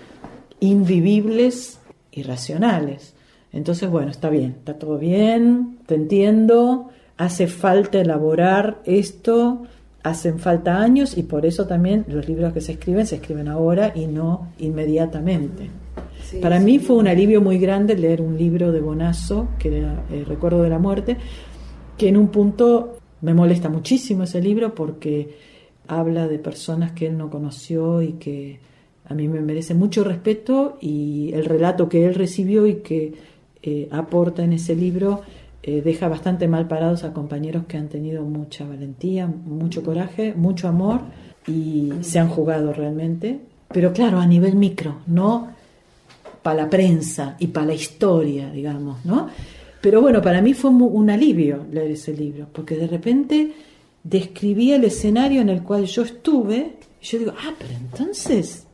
invivibles, irracionales. Entonces, bueno, está bien, está todo bien, te entiendo, hace falta elaborar esto, hacen falta años y por eso también los libros que se escriben se escriben ahora y no inmediatamente. Sí, Para sí. mí fue un alivio muy grande leer un libro de Bonazo, que era El Recuerdo de la Muerte, que en un punto me molesta muchísimo ese libro porque habla de personas que él no conoció y que a mí me merece mucho respeto, y el relato que él recibió y que eh, aporta en ese libro eh, deja bastante mal parados a compañeros que han tenido mucha valentía, mucho coraje, mucho amor y se han jugado realmente, pero claro, a nivel micro, no para la prensa y para la historia, digamos, ¿no? Pero bueno, para mí fue un alivio leer ese libro, porque de repente describía el escenario en el cual yo estuve y yo digo, ah, pero entonces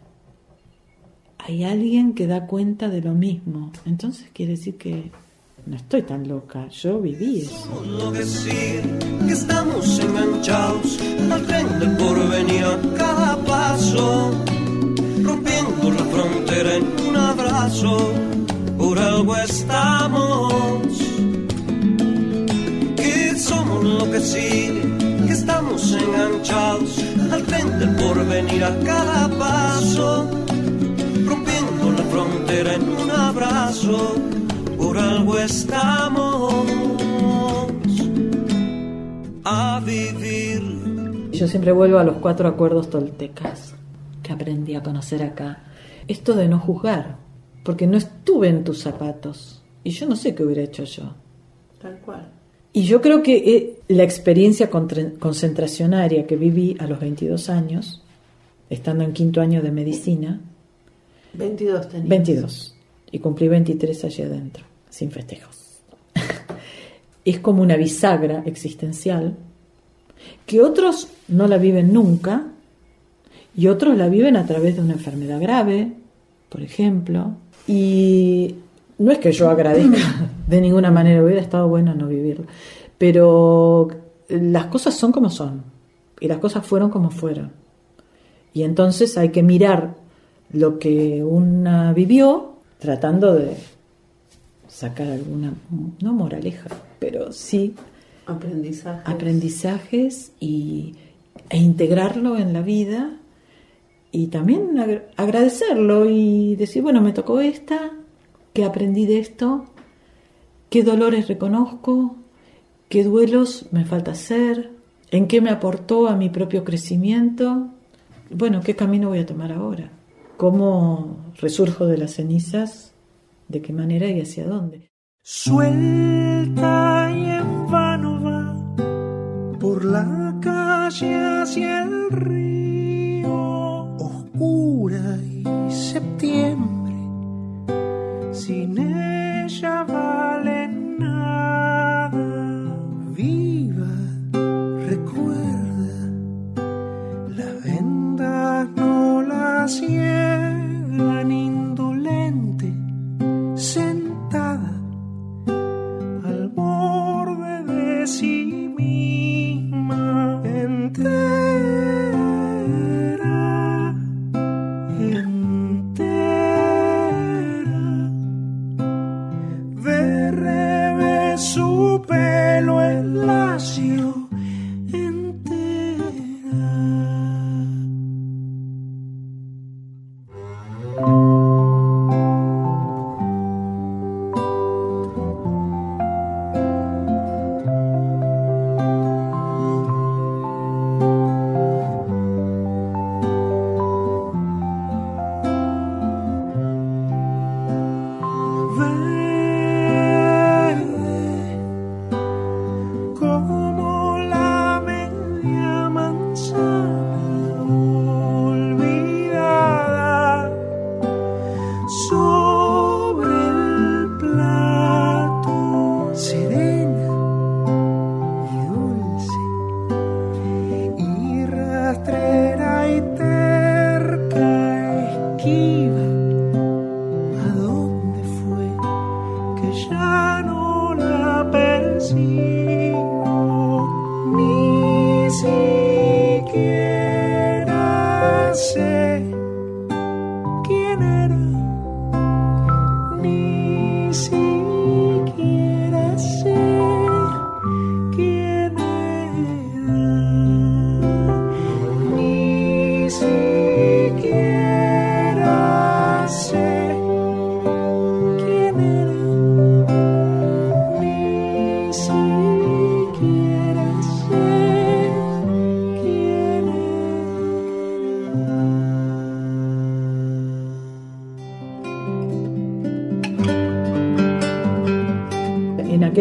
hay alguien que da cuenta de lo mismo. Entonces quiere decir que no estoy tan loca, yo viví eso. Somos lo que sigue, que estamos enganchados al tren del porvenir a cada paso, rompiendo la frontera en un abrazo, por algo estamos. Que somos lo que sigue, que estamos enganchados al tren del porvenir a cada paso, rompiendo la frontera en un abrazo, por algo estamos a vivir. Yo siempre vuelvo a los cuatro acuerdos toltecas que aprendí a conocer acá. Esto de no juzgar, porque no estuve en tus zapatos y yo no sé qué hubiera hecho yo. Tal cual. Y yo creo que la experiencia concentracionaria que viví a los veintidós años, estando en quinto año de medicina, veintidós tenías. veintidós. Y cumplí veintitrés allí adentro, sin festejos. Es como una bisagra existencial que otros no la viven nunca y otros la viven a través de una enfermedad grave, por ejemplo. Y no es que yo agradezca de ninguna manera, hubiera estado bueno no vivirlo, pero las cosas son como son y las cosas fueron como fueron. Y entonces hay que mirar lo que una vivió, tratando de sacar alguna, no moraleja, pero sí aprendizajes, aprendizajes y, e integrarlo en la vida y también ag- agradecerlo y decir, bueno, me tocó esta, ¿qué aprendí de esto? ¿Qué dolores reconozco? ¿Qué duelos me falta hacer? ¿En qué me aportó a mi propio crecimiento? Bueno, ¿qué camino voy a tomar ahora? ¿Cómo resurjo de las cenizas? ¿De qué manera y hacia dónde? Suelta y en vano va por la calle hacia el río, oscura y septiembre, sin ella vale nada. Viva, recuerda, las vendas no las ciegan, indolente, sentada al borde de sí misma, entre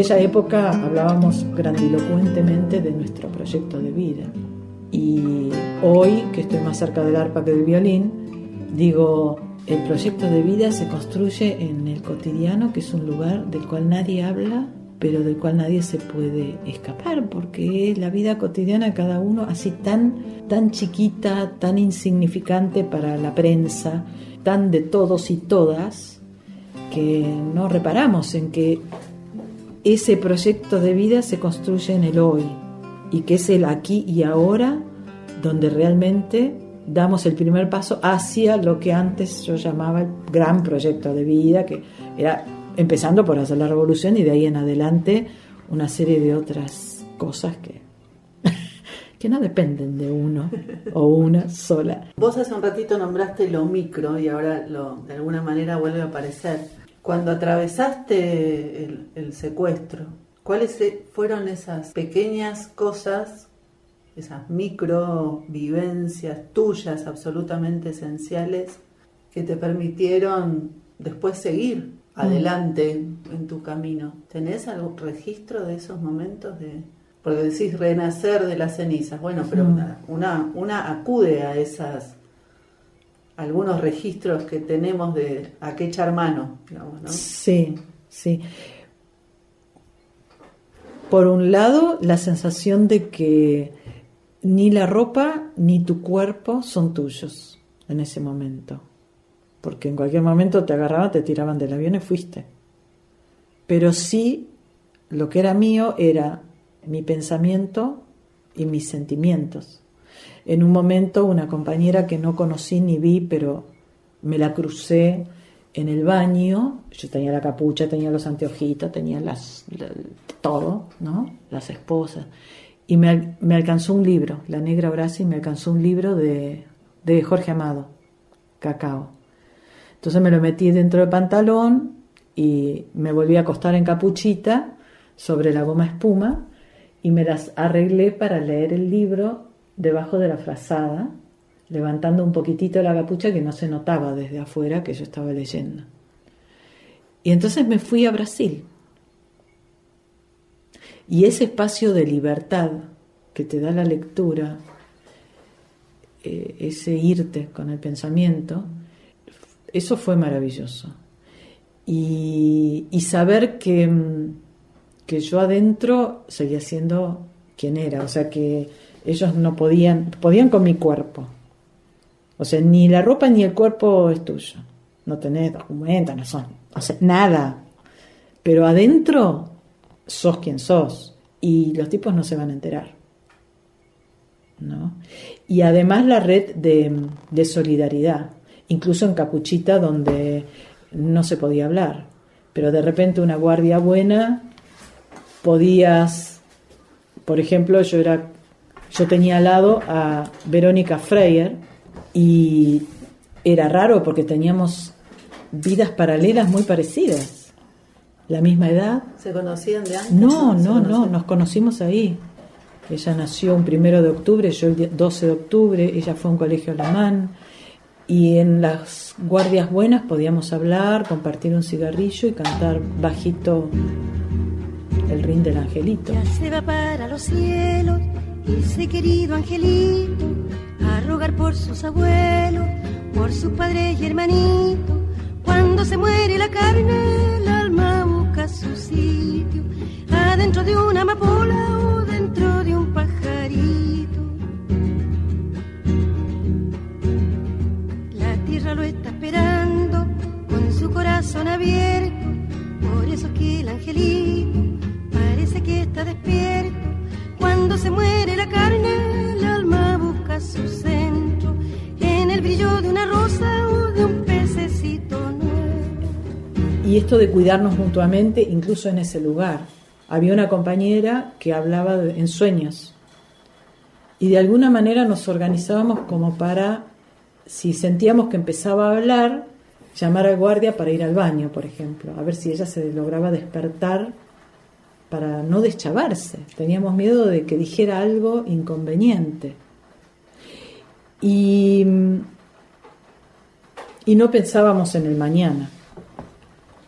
aquella época hablábamos grandilocuentemente de nuestro proyecto de vida. Y hoy, que estoy más cerca del arpa que del violín, digo, el proyecto de vida se construye en el cotidiano, que es un lugar del cual nadie habla, pero del cual nadie se puede escapar, porque es la vida cotidiana de cada uno, así tan, tan chiquita, tan insignificante para la prensa, tan de todos y todas, que no reparamos en que ese proyecto de vida se construye en el hoy, y que es el aquí y ahora donde realmente damos el primer paso hacia lo que antes yo llamaba el gran proyecto de vida, que era empezando por hacer la revolución y de ahí en adelante una serie de otras cosas que, que no dependen de uno o una sola. Vos hace un ratito nombraste lo micro y ahora lo, de alguna manera vuelve a aparecer. Cuando atravesaste el, el secuestro, ¿cuáles fueron esas pequeñas cosas, esas micro vivencias tuyas absolutamente esenciales que te permitieron después seguir adelante mm. en tu camino? ¿Tenés algún registro de esos momentos? De, porque decís renacer de las cenizas, bueno, pero mm. una, una acude a esas, algunos registros que tenemos de a qué echar mano, digamos, ¿no? Sí, sí. Por un lado, la sensación de que ni la ropa ni tu cuerpo son tuyos en ese momento. Porque en cualquier momento te agarraban, te tiraban del avión y fuiste. Pero sí, lo que era mío era mi pensamiento y mis sentimientos. En un momento, una compañera que no conocí ni vi, pero me la crucé en el baño. Yo tenía la capucha, tenía los anteojitos, tenía las, la, todo, ¿no? Las esposas. Y me, me alcanzó un libro, La Negra Brasi, me alcanzó un libro de, de Jorge Amado, Cacao. Entonces me lo metí dentro del pantalón y me volví a acostar en capuchita sobre la goma espuma y me las arreglé para leer el libro debajo de la frazada, levantando un poquitito la capucha que no se notaba desde afuera que yo estaba leyendo. Y entonces me fui a Brasil. Y ese espacio de libertad que te da la lectura, eh, ese irte con el pensamiento, eso fue maravilloso. Y, y saber que, que yo adentro seguía siendo quien era, o sea que ellos no podían, podían con mi cuerpo. O sea, ni la ropa ni el cuerpo es tuyo. No tenés documentos, no son, o sea, nada. Pero adentro sos quien sos y los tipos no se van a enterar, ¿no? Y además la red de, de solidaridad, incluso en Capuchita donde no se podía hablar, pero de repente una guardia buena podías, por ejemplo, yo era yo tenía al lado a Verónica Freyer y era raro porque teníamos vidas paralelas muy parecidas, la misma edad. ¿Se conocían de antes? No, no, no, nos conocimos ahí. Ella nació un primero de octubre, yo el doce de octubre, ella fue a un colegio alemán y en las guardias buenas podíamos hablar, compartir un cigarrillo y cantar bajito el rin del angelito. Ya se va para los cielos ese querido angelito a rogar por sus abuelos, por sus padres y hermanitos. Cuando se muere la carne, el alma busca su sitio, adentro de una amapola o dentro de un pajarito. La tierra lo está esperando con su corazón abierto, por eso que el angelito parece que está despierto. Cuando se muere la carne, el alma busca su centro, en el brillo de una rosa o de un pececito nuevo. Y esto de cuidarnos mutuamente, incluso en ese lugar. Había una compañera que hablaba de, en sueños. Y de alguna manera nos organizábamos como para, si sentíamos que empezaba a hablar, llamar al guardia para ir al baño, por ejemplo. A ver si ella se lograba despertar para no deschavarse. Teníamos miedo de que dijera algo inconveniente. Y, y no pensábamos en el mañana.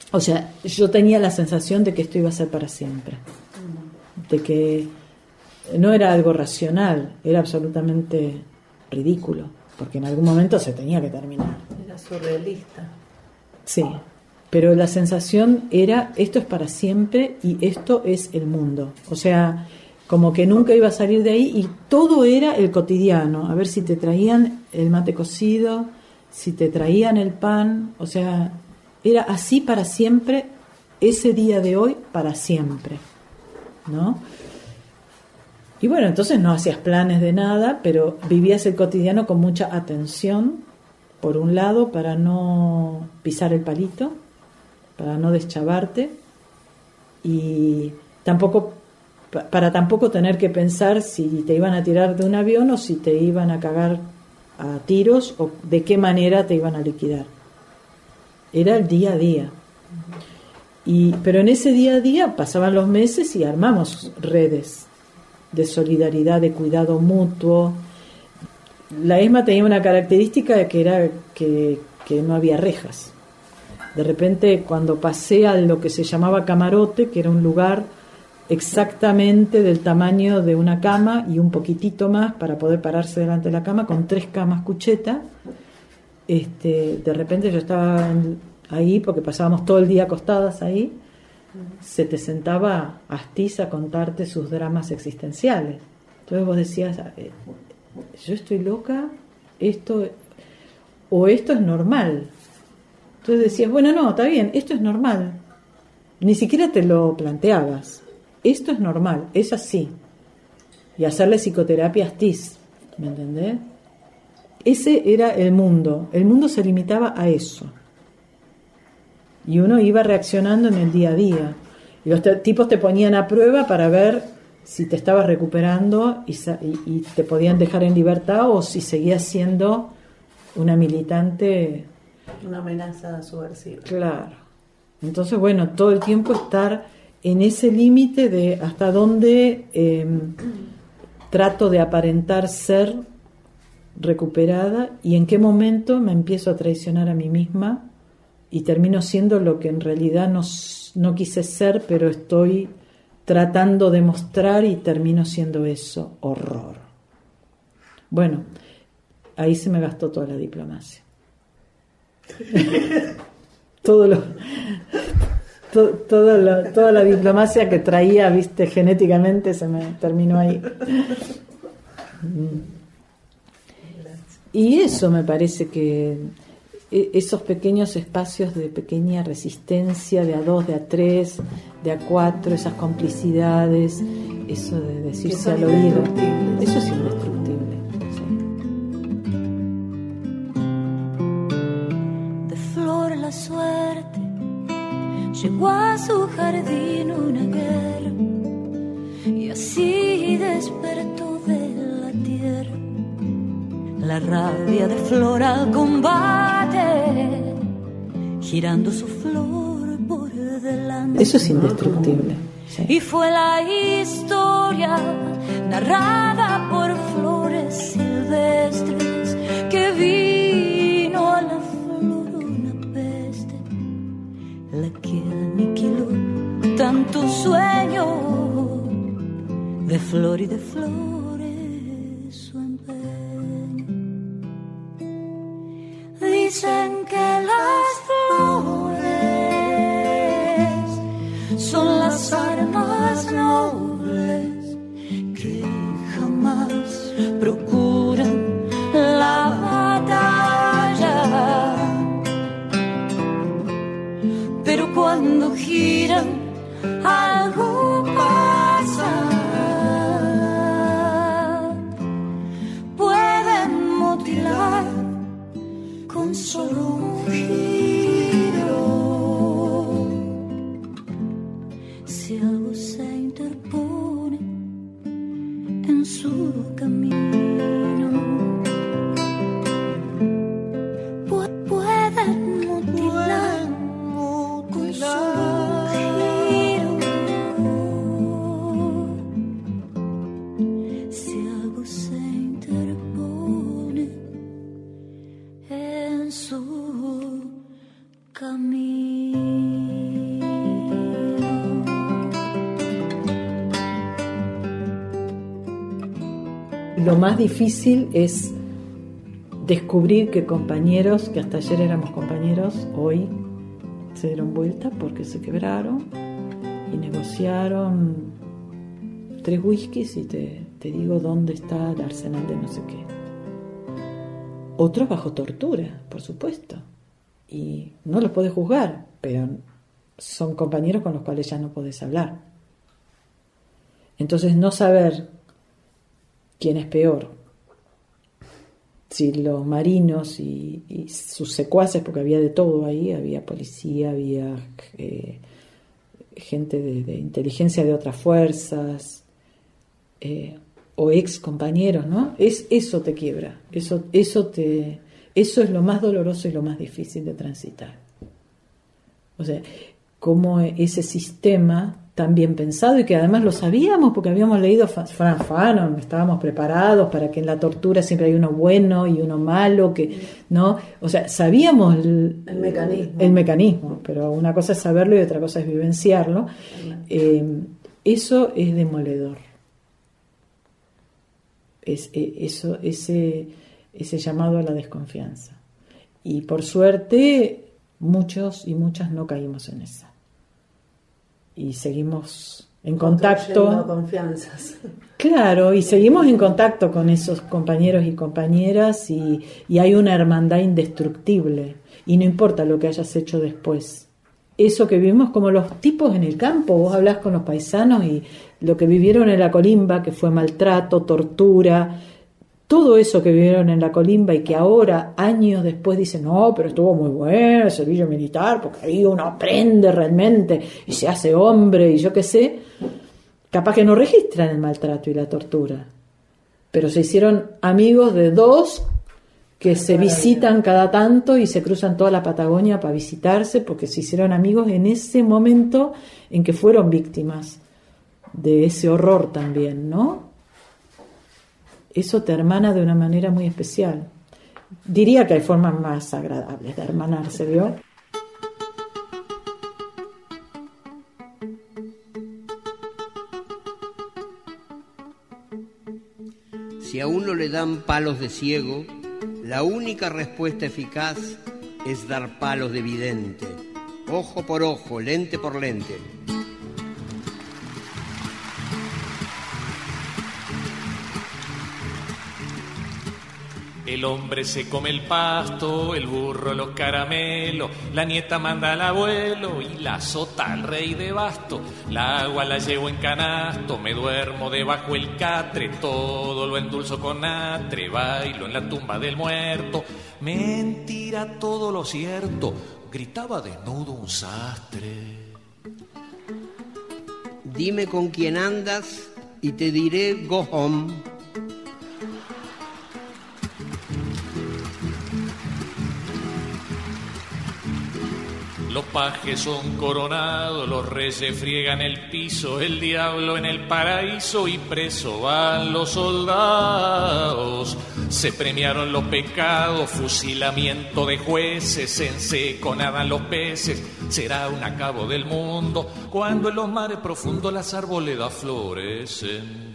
O sea, yo tenía la sensación de que esto iba a ser para siempre, de que no era algo racional, era absolutamente ridículo, porque en algún momento se tenía que terminar. Era surrealista. Sí, pero la sensación era, esto es para siempre y esto es el mundo. O sea, como que nunca iba a salir de ahí y todo era el cotidiano. A ver si te traían el mate cocido, si te traían el pan, o sea, era así para siempre, ese día de hoy para siempre, ¿no? Y bueno, entonces no hacías planes de nada, pero vivías el cotidiano con mucha atención, por un lado, para no pisar el palito, para no deschavarte, y tampoco para tampoco tener que pensar si te iban a tirar de un avión o si te iban a cagar a tiros o de qué manera te iban a liquidar. Era el día a día. Y, pero en ese día a día pasaban los meses y armamos redes de solidaridad, de cuidado mutuo. La ESMA tenía una característica que era que, que no había rejas. De repente, cuando pasé a lo que se llamaba camarote, que era un lugar exactamente del tamaño de una cama y un poquitito más para poder pararse delante de la cama, con tres camas cucheta, este, de repente yo estaba ahí, porque pasábamos todo el día acostadas ahí, se te sentaba Astiz a contarte sus dramas existenciales. Entonces vos decías, yo estoy loca, esto o esto es normal. Entonces decías, bueno, no, está bien, esto es normal. Ni siquiera te lo planteabas. Esto es normal, es así. Y hacerle psicoterapia a Astiz, ¿me entendés? Ese era el mundo. El mundo se limitaba a eso. Y uno iba reaccionando en el día a día. Y los te- tipos te ponían a prueba para ver si te estabas recuperando y, sa- y, y te podían dejar en libertad o si seguías siendo una militante. Una amenaza subversiva. Claro. Entonces, bueno, todo el tiempo estar en ese límite de hasta dónde eh, trato de aparentar ser recuperada y en qué momento me empiezo a traicionar a mí misma y termino siendo lo que en realidad no, no quise ser, pero estoy tratando de mostrar y termino siendo eso, horror. Bueno, ahí se me gastó toda la diplomacia. Todo lo, to, todo lo, toda la diplomacia que traía, viste, genéticamente se me terminó ahí. Y eso me parece que esos pequeños espacios de pequeña resistencia, de a dos, de a tres, de a cuatro, esas complicidades, eso de decirse al oído, eso es indestructible. La suerte llegó a su jardín una guerra y así despertó de la tierra la rabia de flor al combate, girando su flor por delante. Eso es indestructible. Sí. Y fue la historia narrada por flores silvestres que vino a la la que aniquiló tanto sueño de flor y de flores su empeño. Dicen que las flores son las armas nobles que jamás procuran la batalla, pero cuando giran algo pasa. Pueden motilar con solo un giro. Si algo se interpone en su camino, pueden motilar con solo un giro. Si algo se interpone en su camino. lo más difícil es descubrir que compañeros, que hasta ayer éramos compañeros, hoy se dieron vuelta porque se quebraron y negociaron tres whiskies y te, te digo dónde está el arsenal de no sé qué. Otros bajo tortura, por supuesto, y no los podés juzgar, pero son compañeros con los cuales ya no podés hablar. Entonces, no saber quién es peor, si los marinos y, y sus secuaces, porque había de todo ahí, había policía, había eh, gente de, de inteligencia de otras fuerzas, eh, o ex compañeros, ¿no? Es, eso te quiebra, eso, eso, te, eso es lo más doloroso y lo más difícil de transitar. O sea, cómo ese sistema tan bien pensado, y que además lo sabíamos porque habíamos leído Frantz Fanon, estábamos preparados para que en la tortura siempre hay uno bueno y uno malo, que no, o sea, sabíamos el, el mecanismo, el mecanismo, pero una cosa es saberlo y otra cosa es vivenciarlo. Eh, eso es demoledor. Es, eso, ese, ese llamado a la desconfianza. Y por suerte, muchos y muchas no caímos en esa. Y seguimos en contacto. Confianzas. Claro, y seguimos en contacto con esos compañeros y compañeras, y, y hay una hermandad indestructible. Y no importa lo que hayas hecho después. Eso que vivimos como los tipos en el campo, vos hablás con los paisanos y lo que vivieron en la colimba, que fue maltrato, tortura, todo eso que vivieron en la colimba y que ahora, años después, dicen, no, pero estuvo muy bueno el servicio militar, porque ahí uno aprende realmente y se hace hombre y yo qué sé, capaz que no registran el maltrato y la tortura, pero se hicieron amigos de dos que se visitan cada tanto y se cruzan toda la Patagonia para visitarse, porque se hicieron amigos en ese momento en que fueron víctimas de ese horror también, ¿no? Eso te hermana de una manera muy especial. Diría que hay formas más agradables de hermanarse, ¿vio? Si a uno le dan palos de ciego, la única respuesta eficaz es dar palos de vidente, ojo por ojo, lente por lente. El hombre se come el pasto, el burro los caramelos, la nieta manda al abuelo y la azota al rey de basto. La agua la llevo en canasto, me duermo debajo el catre, todo lo endulzo con atre, bailo en la tumba del muerto. Mentira todo lo cierto, gritaba desnudo un sastre. Dime con quién andas y te diré go home. Los pajes son coronados, los reyes friegan el piso, el diablo en el paraíso y preso van los soldados. Se premiaron los pecados, fusilamiento de jueces, en seco nadan los peces, será un acabo del mundo cuando en los mares profundos las arboledas florecen.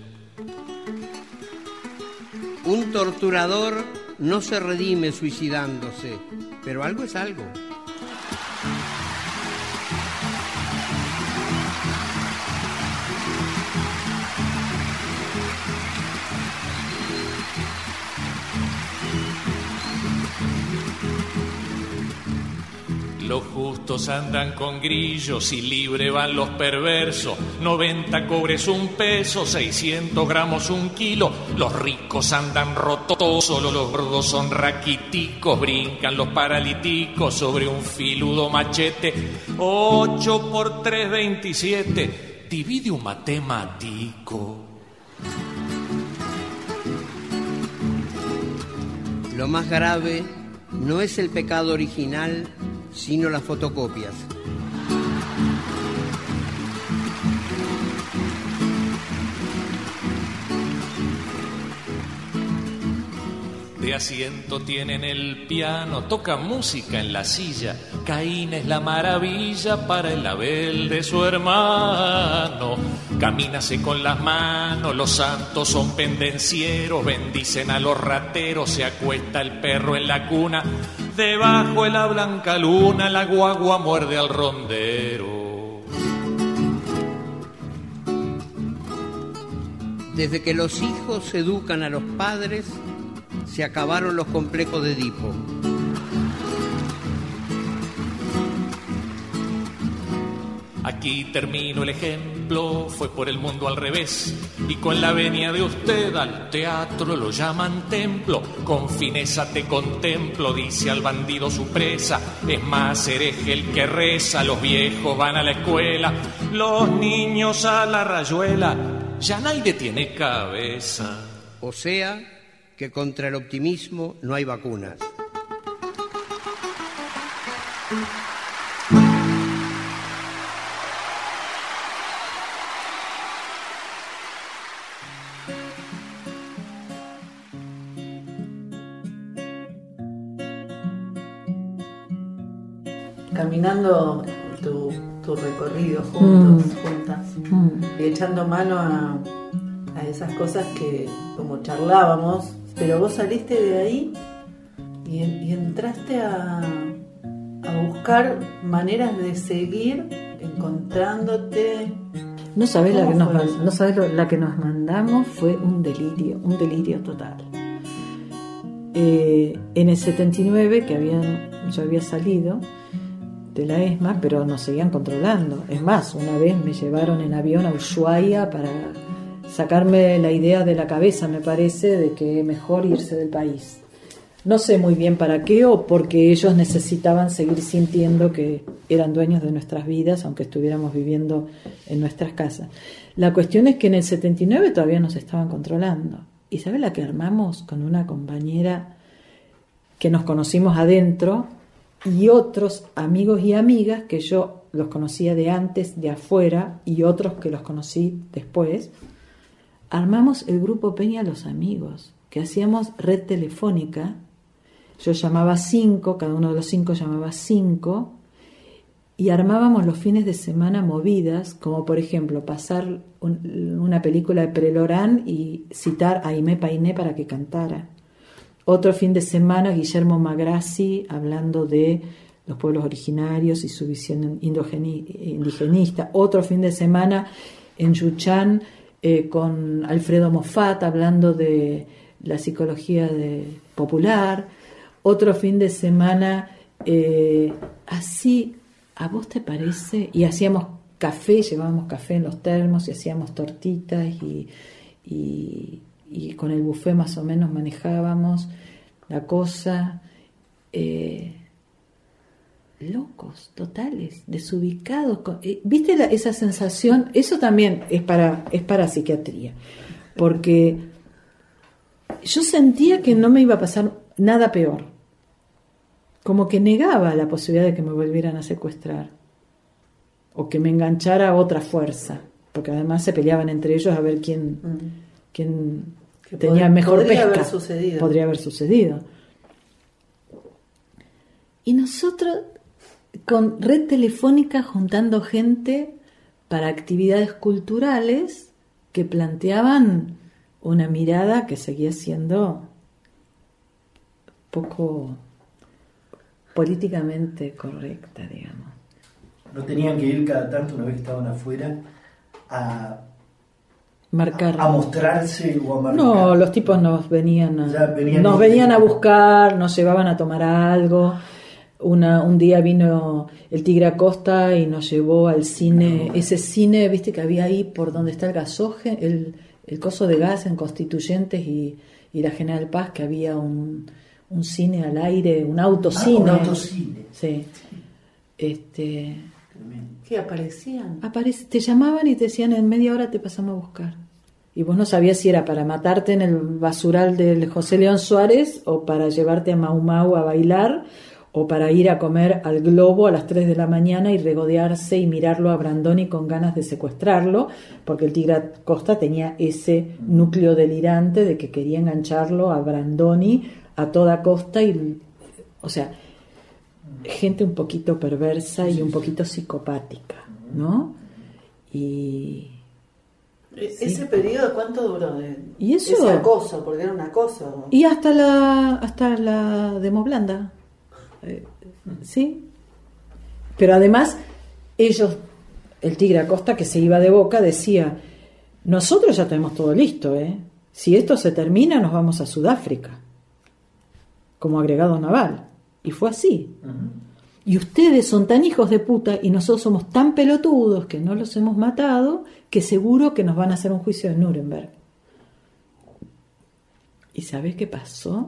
Un torturador no se redime suicidándose, pero algo es algo. Los justos andan con grillos y libre van los perversos. noventa cobres un peso, seiscientos gramos un kilo. Los ricos andan rotos, solo los gordos son raquiticos. Brincan los paralíticos sobre un filudo machete. ocho por tres, veintisiete. Divide un matemático. Lo más grave no es el pecado original, sino las fotocopias. De asiento tienen el piano, toca música en la silla. Caín es la maravilla para el Abel de su hermano. Camínase con las manos, los santos son pendencieros, bendicen a los rateros, se acuesta el perro en la cuna, debajo de la blanca luna la guagua muerde al rondero. Desde que los hijos educan a los padres, se acabaron los complejos de Edipo. Aquí termino el ejemplo, fue por el mundo al revés, y con la venia de usted al teatro lo llaman templo. Con fineza te contemplo, dice al bandido su presa, es más hereje el que reza. Los viejos van a la escuela, los niños a la rayuela, ya nadie tiene cabeza. O sea, que contra el optimismo no hay vacunas. Caminando tu, tu recorrido juntos, mm. juntas, mm. y echando mano a, a esas cosas que como charlábamos, pero vos saliste de ahí y, y entraste a, a buscar maneras de seguir encontrándote. No sabés la que nos no sabés lo, la que nos mandamos fue un delirio, un delirio total. Eh, en el setenta y nueve que habían, yo había salido de la ESMA, pero nos seguían controlando. Es más, una vez me llevaron en avión a Ushuaia para sacarme la idea de la cabeza, me parece, de que es mejor irse del país. No sé muy bien para qué, o porque ellos necesitaban seguir sintiendo que eran dueños de nuestras vidas, aunque estuviéramos viviendo en nuestras casas. La cuestión es que en el setenta y nueve todavía nos estaban controlando. ¿Y sabes la que armamos con una compañera que nos conocimos adentro y otros amigos y amigas que yo los conocía de antes, de afuera, y otros que los conocí después? Armamos el grupo Peña Los Amigos, que hacíamos red telefónica. Yo llamaba cinco, cada uno de los cinco llamaba cinco, y armábamos los fines de semana movidas, como por ejemplo pasar un, una película de Prelorán y citar a Aimé Painé para que cantara. Otro fin de semana Guillermo Magrassi hablando de los pueblos originarios y su visión indigenista. Otro fin de semana en Yuchán eh, con Alfredo Moffat hablando de la psicología de, popular. Otro fin de semana eh, así, ¿a vos te parece? Y hacíamos café, llevábamos café en los termos y hacíamos tortitas y... y y con el buffet más o menos manejábamos la cosa. Eh, locos, totales, desubicados. Eh, ¿Viste la, esa sensación? Eso también es para, es para psiquiatría, porque yo sentía que no me iba a pasar nada peor, como que negaba la posibilidad de que me volvieran a secuestrar o que me enganchara otra fuerza, porque además se peleaban entre ellos a ver quién... Mm. quién que tenía pod- mejor podría pesca. Haber sucedido. Podría haber sucedido. Y nosotros con red telefónica juntando gente para actividades culturales que planteaban una mirada que seguía siendo poco políticamente correcta, digamos. ¿No tenían que ir cada tanto, una vez que estaban afuera, a marcar, a, a mostrarse o a marcar? No, los tipos nos venían a, venían nos venían a buscar, nos llevaban a tomar algo. Una, un día vino el Tigre Acosta y nos llevó al cine, no. ese cine, viste que había ahí por donde está el gasoje, el, el coso de gas en Constituyentes y, y la General Paz, que había un, un cine al aire, un autocine. Ah, un autocine. Sí. Este, ¿Qué aparecían? Aparece, te llamaban y te decían en media hora te pasamos a buscar. Y vos no sabías si era para matarte en el basural del José León Suárez o para llevarte a Mau Mau a bailar o para ir a comer al Globo a las tres de la mañana y regodearse y mirarlo a Brandoni con ganas de secuestrarlo, porque el Tigre Acosta tenía ese núcleo delirante de que quería engancharlo a Brandoni a toda costa, y, o sea, gente un poquito perversa y un poquito psicopática, ¿no? Y, ¿Sí? ¿Ese periodo cuánto duró? De, ¿Y eso? Ese acoso, porque era un acoso. Y hasta la hasta la demoblanda. Eh, ¿Sí? Pero además, ellos, el Tigre Acosta, que se iba de Boca, decía, nosotros ya tenemos todo listo, ¿eh? Si esto se termina, nos vamos a Sudáfrica, como agregado naval. Y fue así. Uh-huh. Y ustedes son tan hijos de puta y nosotros somos tan pelotudos que no los hemos matado, que seguro que nos van a hacer un juicio de Nuremberg. ¿Y sabés qué pasó?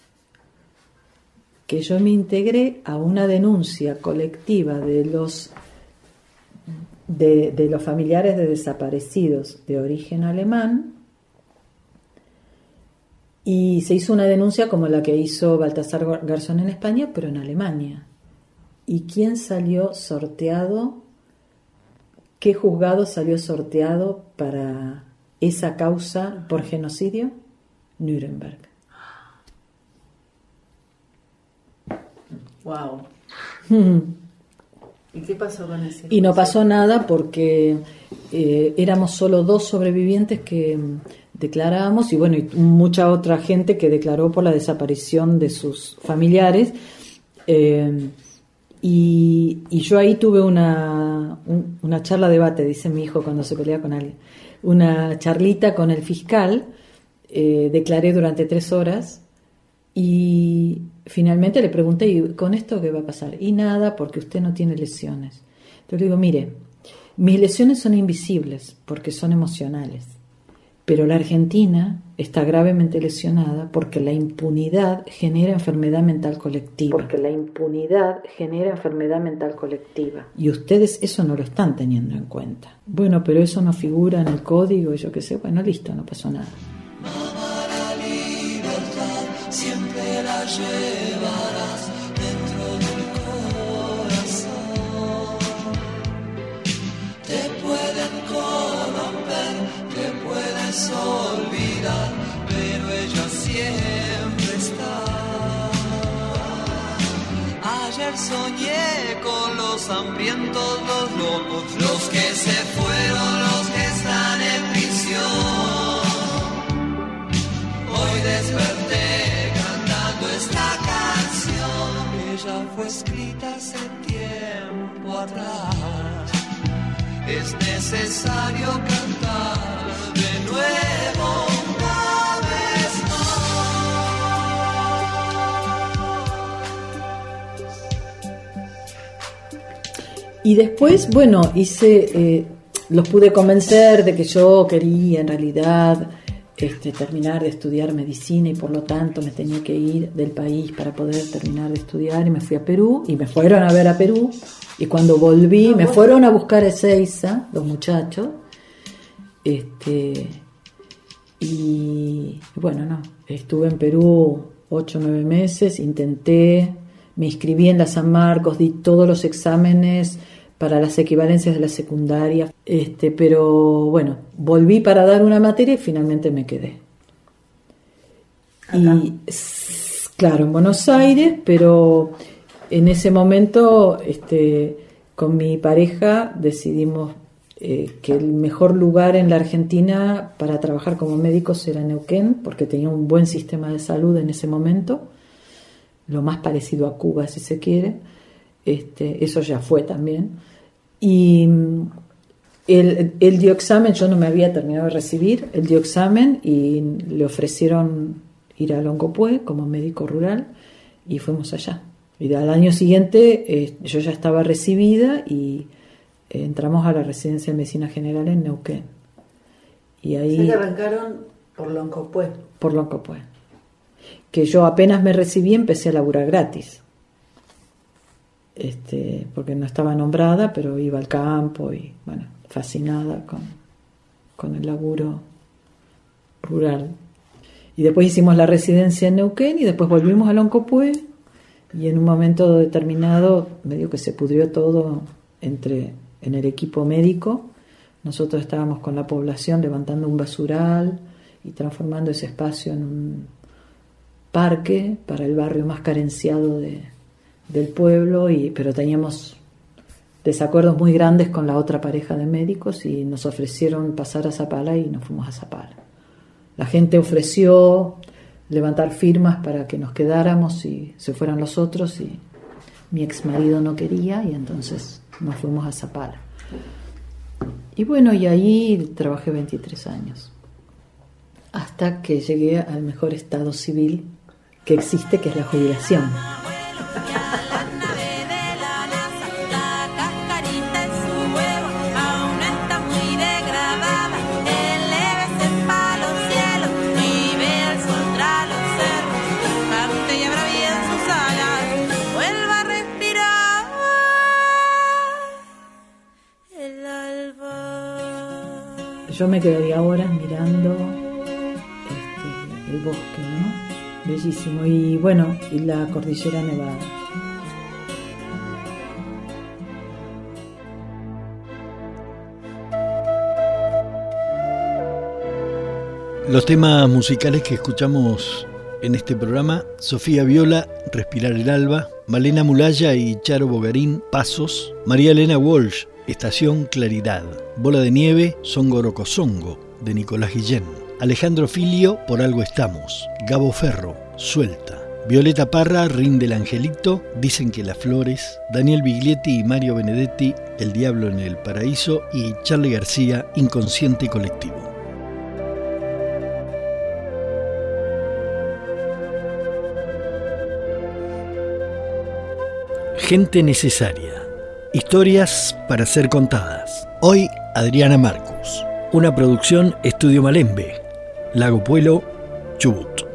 Que yo me integré a una denuncia colectiva de los, de, de los familiares de desaparecidos de origen alemán, y se hizo una denuncia como la que hizo Baltasar Garzón en España, pero en Alemania. ¿Y quién salió sorteado? ¿Qué juzgado salió sorteado para esa causa por genocidio? Nuremberg. Wow. ¿Y qué pasó con ese? Y no pasó nada porque eh, éramos solo dos sobrevivientes que declarábamos, y bueno, y mucha otra gente que declaró por la desaparición de sus familiares. Eh, y, y yo ahí tuve una, un, una charla debate, dice mi hijo cuando se pelea con alguien, una charlita con el fiscal. Eh, declaré durante tres horas y finalmente le pregunté, ¿y con esto qué va a pasar? Y nada, porque usted no tiene lesiones. Entonces le digo, mire, mis lesiones son invisibles porque son emocionales, pero la Argentina está gravemente lesionada porque la impunidad genera enfermedad mental colectiva. Porque la impunidad genera enfermedad mental colectiva. Y ustedes eso no lo están teniendo en cuenta. Bueno, pero eso no figura en el código y yo qué sé. Bueno, listo, no pasó nada. Mamá, la libertad siempre la llevarás dentro del corazón. Te pueden corromper, te puedes olvidar, pero ella siempre está. Ayer soñé con los hambrientos, los locos, los que se fueron, los que están en prisión. Hoy desperté cantando esta canción. Ella fue escrita hace tiempo atrás. Es necesario cantar de nuevo una vez más. Y después, bueno, hice, eh, los pude convencer de que yo quería en realidad Este, terminar de estudiar medicina y por lo tanto me tenía que ir del país para poder terminar de estudiar, y me fui a Perú y me fueron a ver a Perú, y cuando volví no, me fueron a buscar a Ezeiza, los muchachos, este, y bueno, no, estuve en Perú ocho o nueve meses, intenté, me inscribí en la San Marcos, di todos los exámenes para las equivalencias de la secundaria, este, pero bueno, volví para dar una materia y finalmente me quedé. Acá. Y claro, en Buenos Aires, pero en ese momento este, con mi pareja decidimos eh, que el mejor lugar en la Argentina para trabajar como médicos era Neuquén, porque tenía un buen sistema de salud en ese momento, lo más parecido a Cuba si se quiere. Este, eso ya fue también. Y él, él dio examen, yo no me había terminado de recibir, él dio examen y le ofrecieron ir a Loncopué como médico rural y fuimos allá. Y al año siguiente eh, yo ya estaba recibida y eh, entramos a la residencia de medicina general en Neuquén. Y ahí ¿Se arrancaron por Loncopué? Por Loncopué. Que yo apenas me recibí empecé a laburar gratis. Este, porque no estaba nombrada, pero iba al campo y bueno, fascinada con, con el laburo rural. Y después hicimos la residencia en Neuquén y después volvimos a Loncopué, y en un momento determinado medio que se pudrió todo entre, en el equipo médico. Nosotros estábamos con la población levantando un basural y transformando ese espacio en un parque para el barrio más carenciado de del pueblo, y pero teníamos desacuerdos muy grandes con la otra pareja de médicos y nos ofrecieron pasar a Zapala y nos fuimos a Zapala. La gente ofreció levantar firmas para que nos quedáramos y se fueran los otros, y mi ex marido no quería, y entonces nos fuimos a Zapala. Y bueno, y ahí trabajé veintitrés años, hasta que llegué al mejor estado civil que existe, que es la jubilación. Yo me quedaría horas mirando este, el bosque, ¿no? Bellísimo. Y bueno, y la cordillera nevada. Los temas musicales que escuchamos en este programa: Sofía Viola, Respirar el Alba; Malena Mulaya y Charo Bogarín, Pasos; María Elena Walsh, Estación Claridad; Bola de Nieve, Songorocosongo, de Nicolás Guillén; Alejandro Filio, Por Algo Estamos; Gabo Ferro, Suelta; Violeta Parra, Rinde el Angelito, Dicen que las Flores; Daniel Biglietti y Mario Benedetti, El Diablo en el Paraíso; y Charly García, Inconsciente Colectivo. Gente necesaria. Historias para ser contadas. Hoy, Adriana Marcus. Una producción Estudio Malembe, Lago Puelo, Chubut.